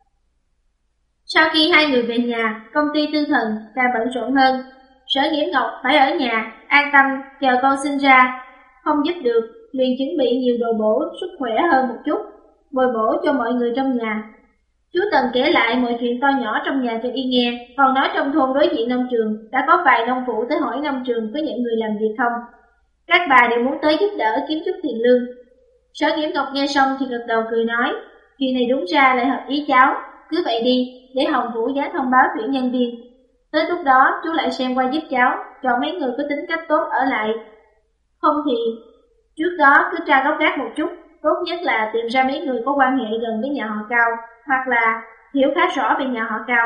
Sau khi hai người về nhà, công ty Tư Thần càng bận rộn hơn. Sở Nghiễm Ngọc phải ở nhà, an tâm, chờ con sinh ra. Không giúp được, liền chuẩn bị nhiều đồ bổ sức khỏe hơn một chút, bồi bổ cho mọi người trong nhà. Chú Tần kể lại mọi chuyện to nhỏ trong nhà cho y nghe, còn nói trong thôn đối diện nông trường đã có vài nông phụ tới hỏi nông trường có nhận người làm việc không. Các bà đều muốn tới giúp đỡ kiếm chút tiền lương. Sở Nghiễm Ngọc nghe xong thì gật đầu cười nói, chuyện này đúng ra lại hợp ý cháu, cứ vậy đi, để Hồng Vũ dán thông báo tuyển nhân viên. Tới lúc đó chú lại xem qua giúp cháu, chọn mấy người có tính cách tốt ở lại. Không thì trước đó cứ tra gốc gác một chút, tốt nhất là tìm ra mấy người có quan hệ gần với nhà họ Cao, hoặc là hiểu khá rõ về nhà họ Cao.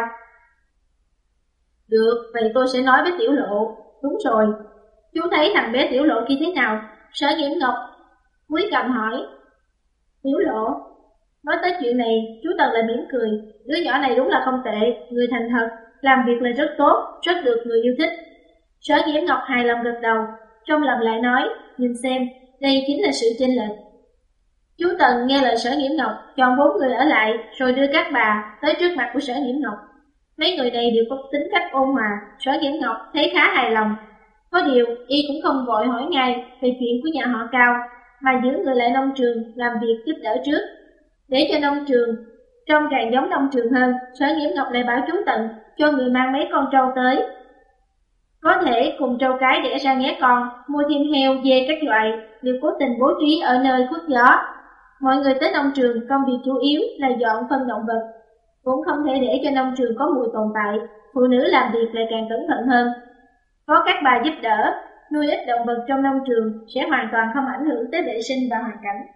Được, vậy tôi sẽ nói với Tiểu Lộ. Đúng rồi, chú thấy thằng bé Tiểu Lộ kia thế nào? Sở Nghiễm Ngọc cúi gằm hỏi. Tiểu Lộ? Nói tới chuyện này, chú Tần lại mỉm cười. Đứa nhỏ này đúng là không tệ, người thành thật, làm việc là rất tốt, rất được người yêu thích. Sở Nghiễm Ngọc hài lòng gật đầu, trong lòng lại nói, nhìn xem, đây chính là sự chênh lệch. Chú Tần nghe lời Sở Nghiễm Ngọc, chọn bốn người ở lại, rồi đưa các bà tới trước mặt của Sở Nghiễm Ngọc. Mấy người này đều có tính cách ôn hòa, Sở Nghiễm Ngọc thấy khá hài lòng. Có điều, y cũng không vội hỏi ngay về chuyện của nhà họ Cao, mà giữ người lại nông trường làm việc giúp đỡ trước. Để cho nông trường trông càng giống nông trường hơn, Sở Nghiễm Ngọc lại bảo chú Tần cho người mang mấy con trâu tới. Có thể cùng trâu cái đẻ ra nghé con, mua thêm heo, dê các loại, đều cố tình bố trí ở nơi khuất gió. Mọi người tới nông trường, công việc chủ yếu là dọn phân động vật. Cũng không thể để cho nông trường có mùi tồn tại, phụ nữ làm việc lại càng cẩn thận hơn. Có các bà giúp đỡ, nuôi ít động vật trong nông trường sẽ hoàn toàn không ảnh hưởng tới vệ sinh và hoàn cảnh.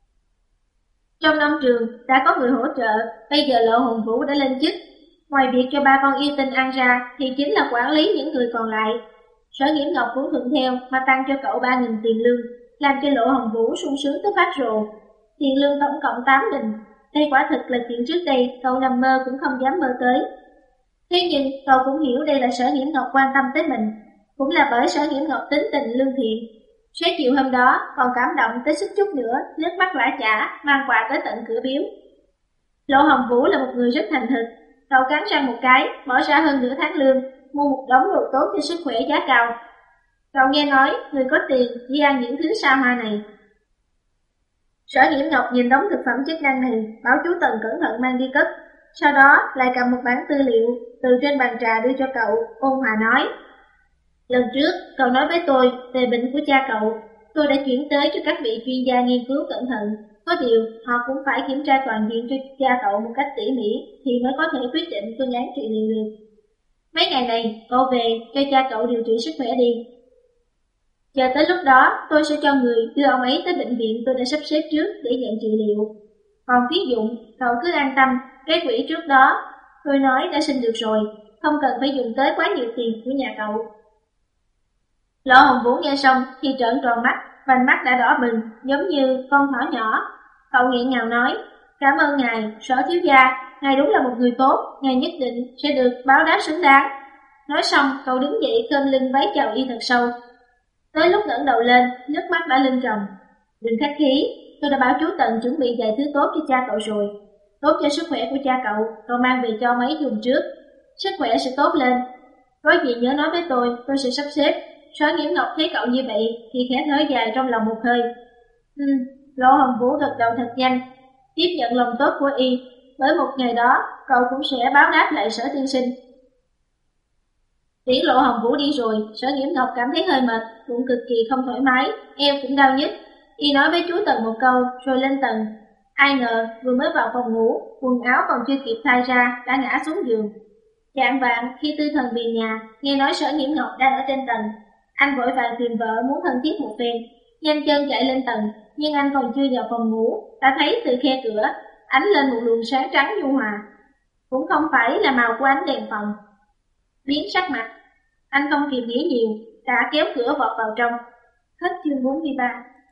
Trong nông trường đã có người hỗ trợ, bây giờ Lộ Hồng Vũ đã lên chức. Ngoài việc cho ba con yêu tinh ăn ra thì chính là quản lý những người còn lại. Sở Nghiễm Ngọc cũng thuận theo mà tăng cho cậu ba nghìn tiền lương, làm cho Lộ Hồng Vũ sung sướng tới phát rồ. Tiền lương tổng cộng tám nghìn, đây quả thực là chuyện trước đây cậu nằm mơ cũng không dám mơ tới. Thế nhưng cậu cũng hiểu đây là Sở Nghiễm Ngọc quan tâm tới mình, cũng là bởi Sở Nghiễm Ngọc tính tình lương thiện. Sáng chiều hôm đó còn cảm động tới xích chút nữa, nước mắt lã chả mang quà tới tận cửa biếu. Lộ Hồng Vũ là một người rất thành thực, cậu cắn răng một cái, bỏ ra hơn nửa tháng lương, mua một đống đồ tốt cho sức khỏe giá cao. Cậu nghe nói người có tiền chỉ ăn những thứ xa hoa này. Sở Nghiễm Ngọc nhìn đống thực phẩm chức năng này, bảo chú Tần cẩn thận mang đi cất, sau đó lại cầm một bản tư liệu từ trên bàn trà đưa cho cậu, ôn hòa nói. Lần trước, cậu nói với tôi về bệnh của cha cậu, tôi đã chuyển tới cho các vị chuyên gia nghiên cứu cẩn thận. Có điều, họ cũng phải kiểm tra toàn diện cho cha cậu một cách tỉ mỉ thì mới có thể quyết định phương án trị liệu được. Mấy ngày này, cậu về cho cha cậu điều trị sức khỏe đi. Chờ tới lúc đó, tôi sẽ cho người đưa ông ấy tới bệnh viện tôi đã sắp xếp trước để nhận trị liệu. Còn phí dụng, cậu cứ an tâm, cái quỹ trước đó tôi nói đã xin được rồi, không cần phải dùng tới quá nhiều tiền của nhà cậu. Lộ Hồng Vũ nghe xong thì trợn tròn mắt, vành mắt đã đỏ bừng, giống như con thỏ nhỏ. Cậu nghẹn ngào nói, cảm ơn ngài, Sở thiếu gia, ngài đúng là một người tốt, ngài nhất định sẽ được báo đáp xứng đáng. Nói xong, cậu đứng dậy khom lưng vái chào y thật sâu. Tới lúc ngẩng đầu lên, nước mắt đã lưng tròng. Đừng khách khí, tôi đã bảo chú Tần chuẩn bị vài thứ tốt cho cha cậu rồi. Tốt cho sức khỏe của cha cậu, cậu mang về cho mấy dùng trước. Sức khỏe sẽ tốt lên. Có gì nhớ nói với tôi, tôi sẽ sắp xếp. Sở Nghiễm Ngọc thấy cậu như vậy thì khẽ thở dài trong lòng một hơi. Ừ, Lộ Hồng Vũ gật đầu thật nhanh, tiếp nhận lòng tốt của y. Bởi một ngày đó, cậu cũng sẽ báo đáp lại Sở tiên sinh. Tiễn Lộ Hồng Vũ đi rồi, Sở Nghiễm Ngọc cảm thấy hơi mệt, bụng cực kỳ không thoải mái, eo cũng đau nhức. Y nói với chú Tần một câu rồi lên tầng. Ai ngờ vừa mới vào phòng ngủ, quần áo còn chưa kịp thay ra đã ngã xuống giường. Chạng vạng khi Tư Thần về nhà, nghe nói Sở Nhiễm Ngọc đang ở trên tầng, anh vội vàng tìm vợ muốn thân thiết một phen, nhanh chân chạy lên tầng. Nhưng anh còn chưa vào phòng ngủ, đã thấy từ khe cửa ánh lên một luồng sáng trắng nhu hòa, cũng không phải là màu của ánh đèn phòng. Biến sắc mặt, anh không kịp nghĩ nhiều, đã kéo cửa vọt vào trong. Hết chương bốn mươi ba.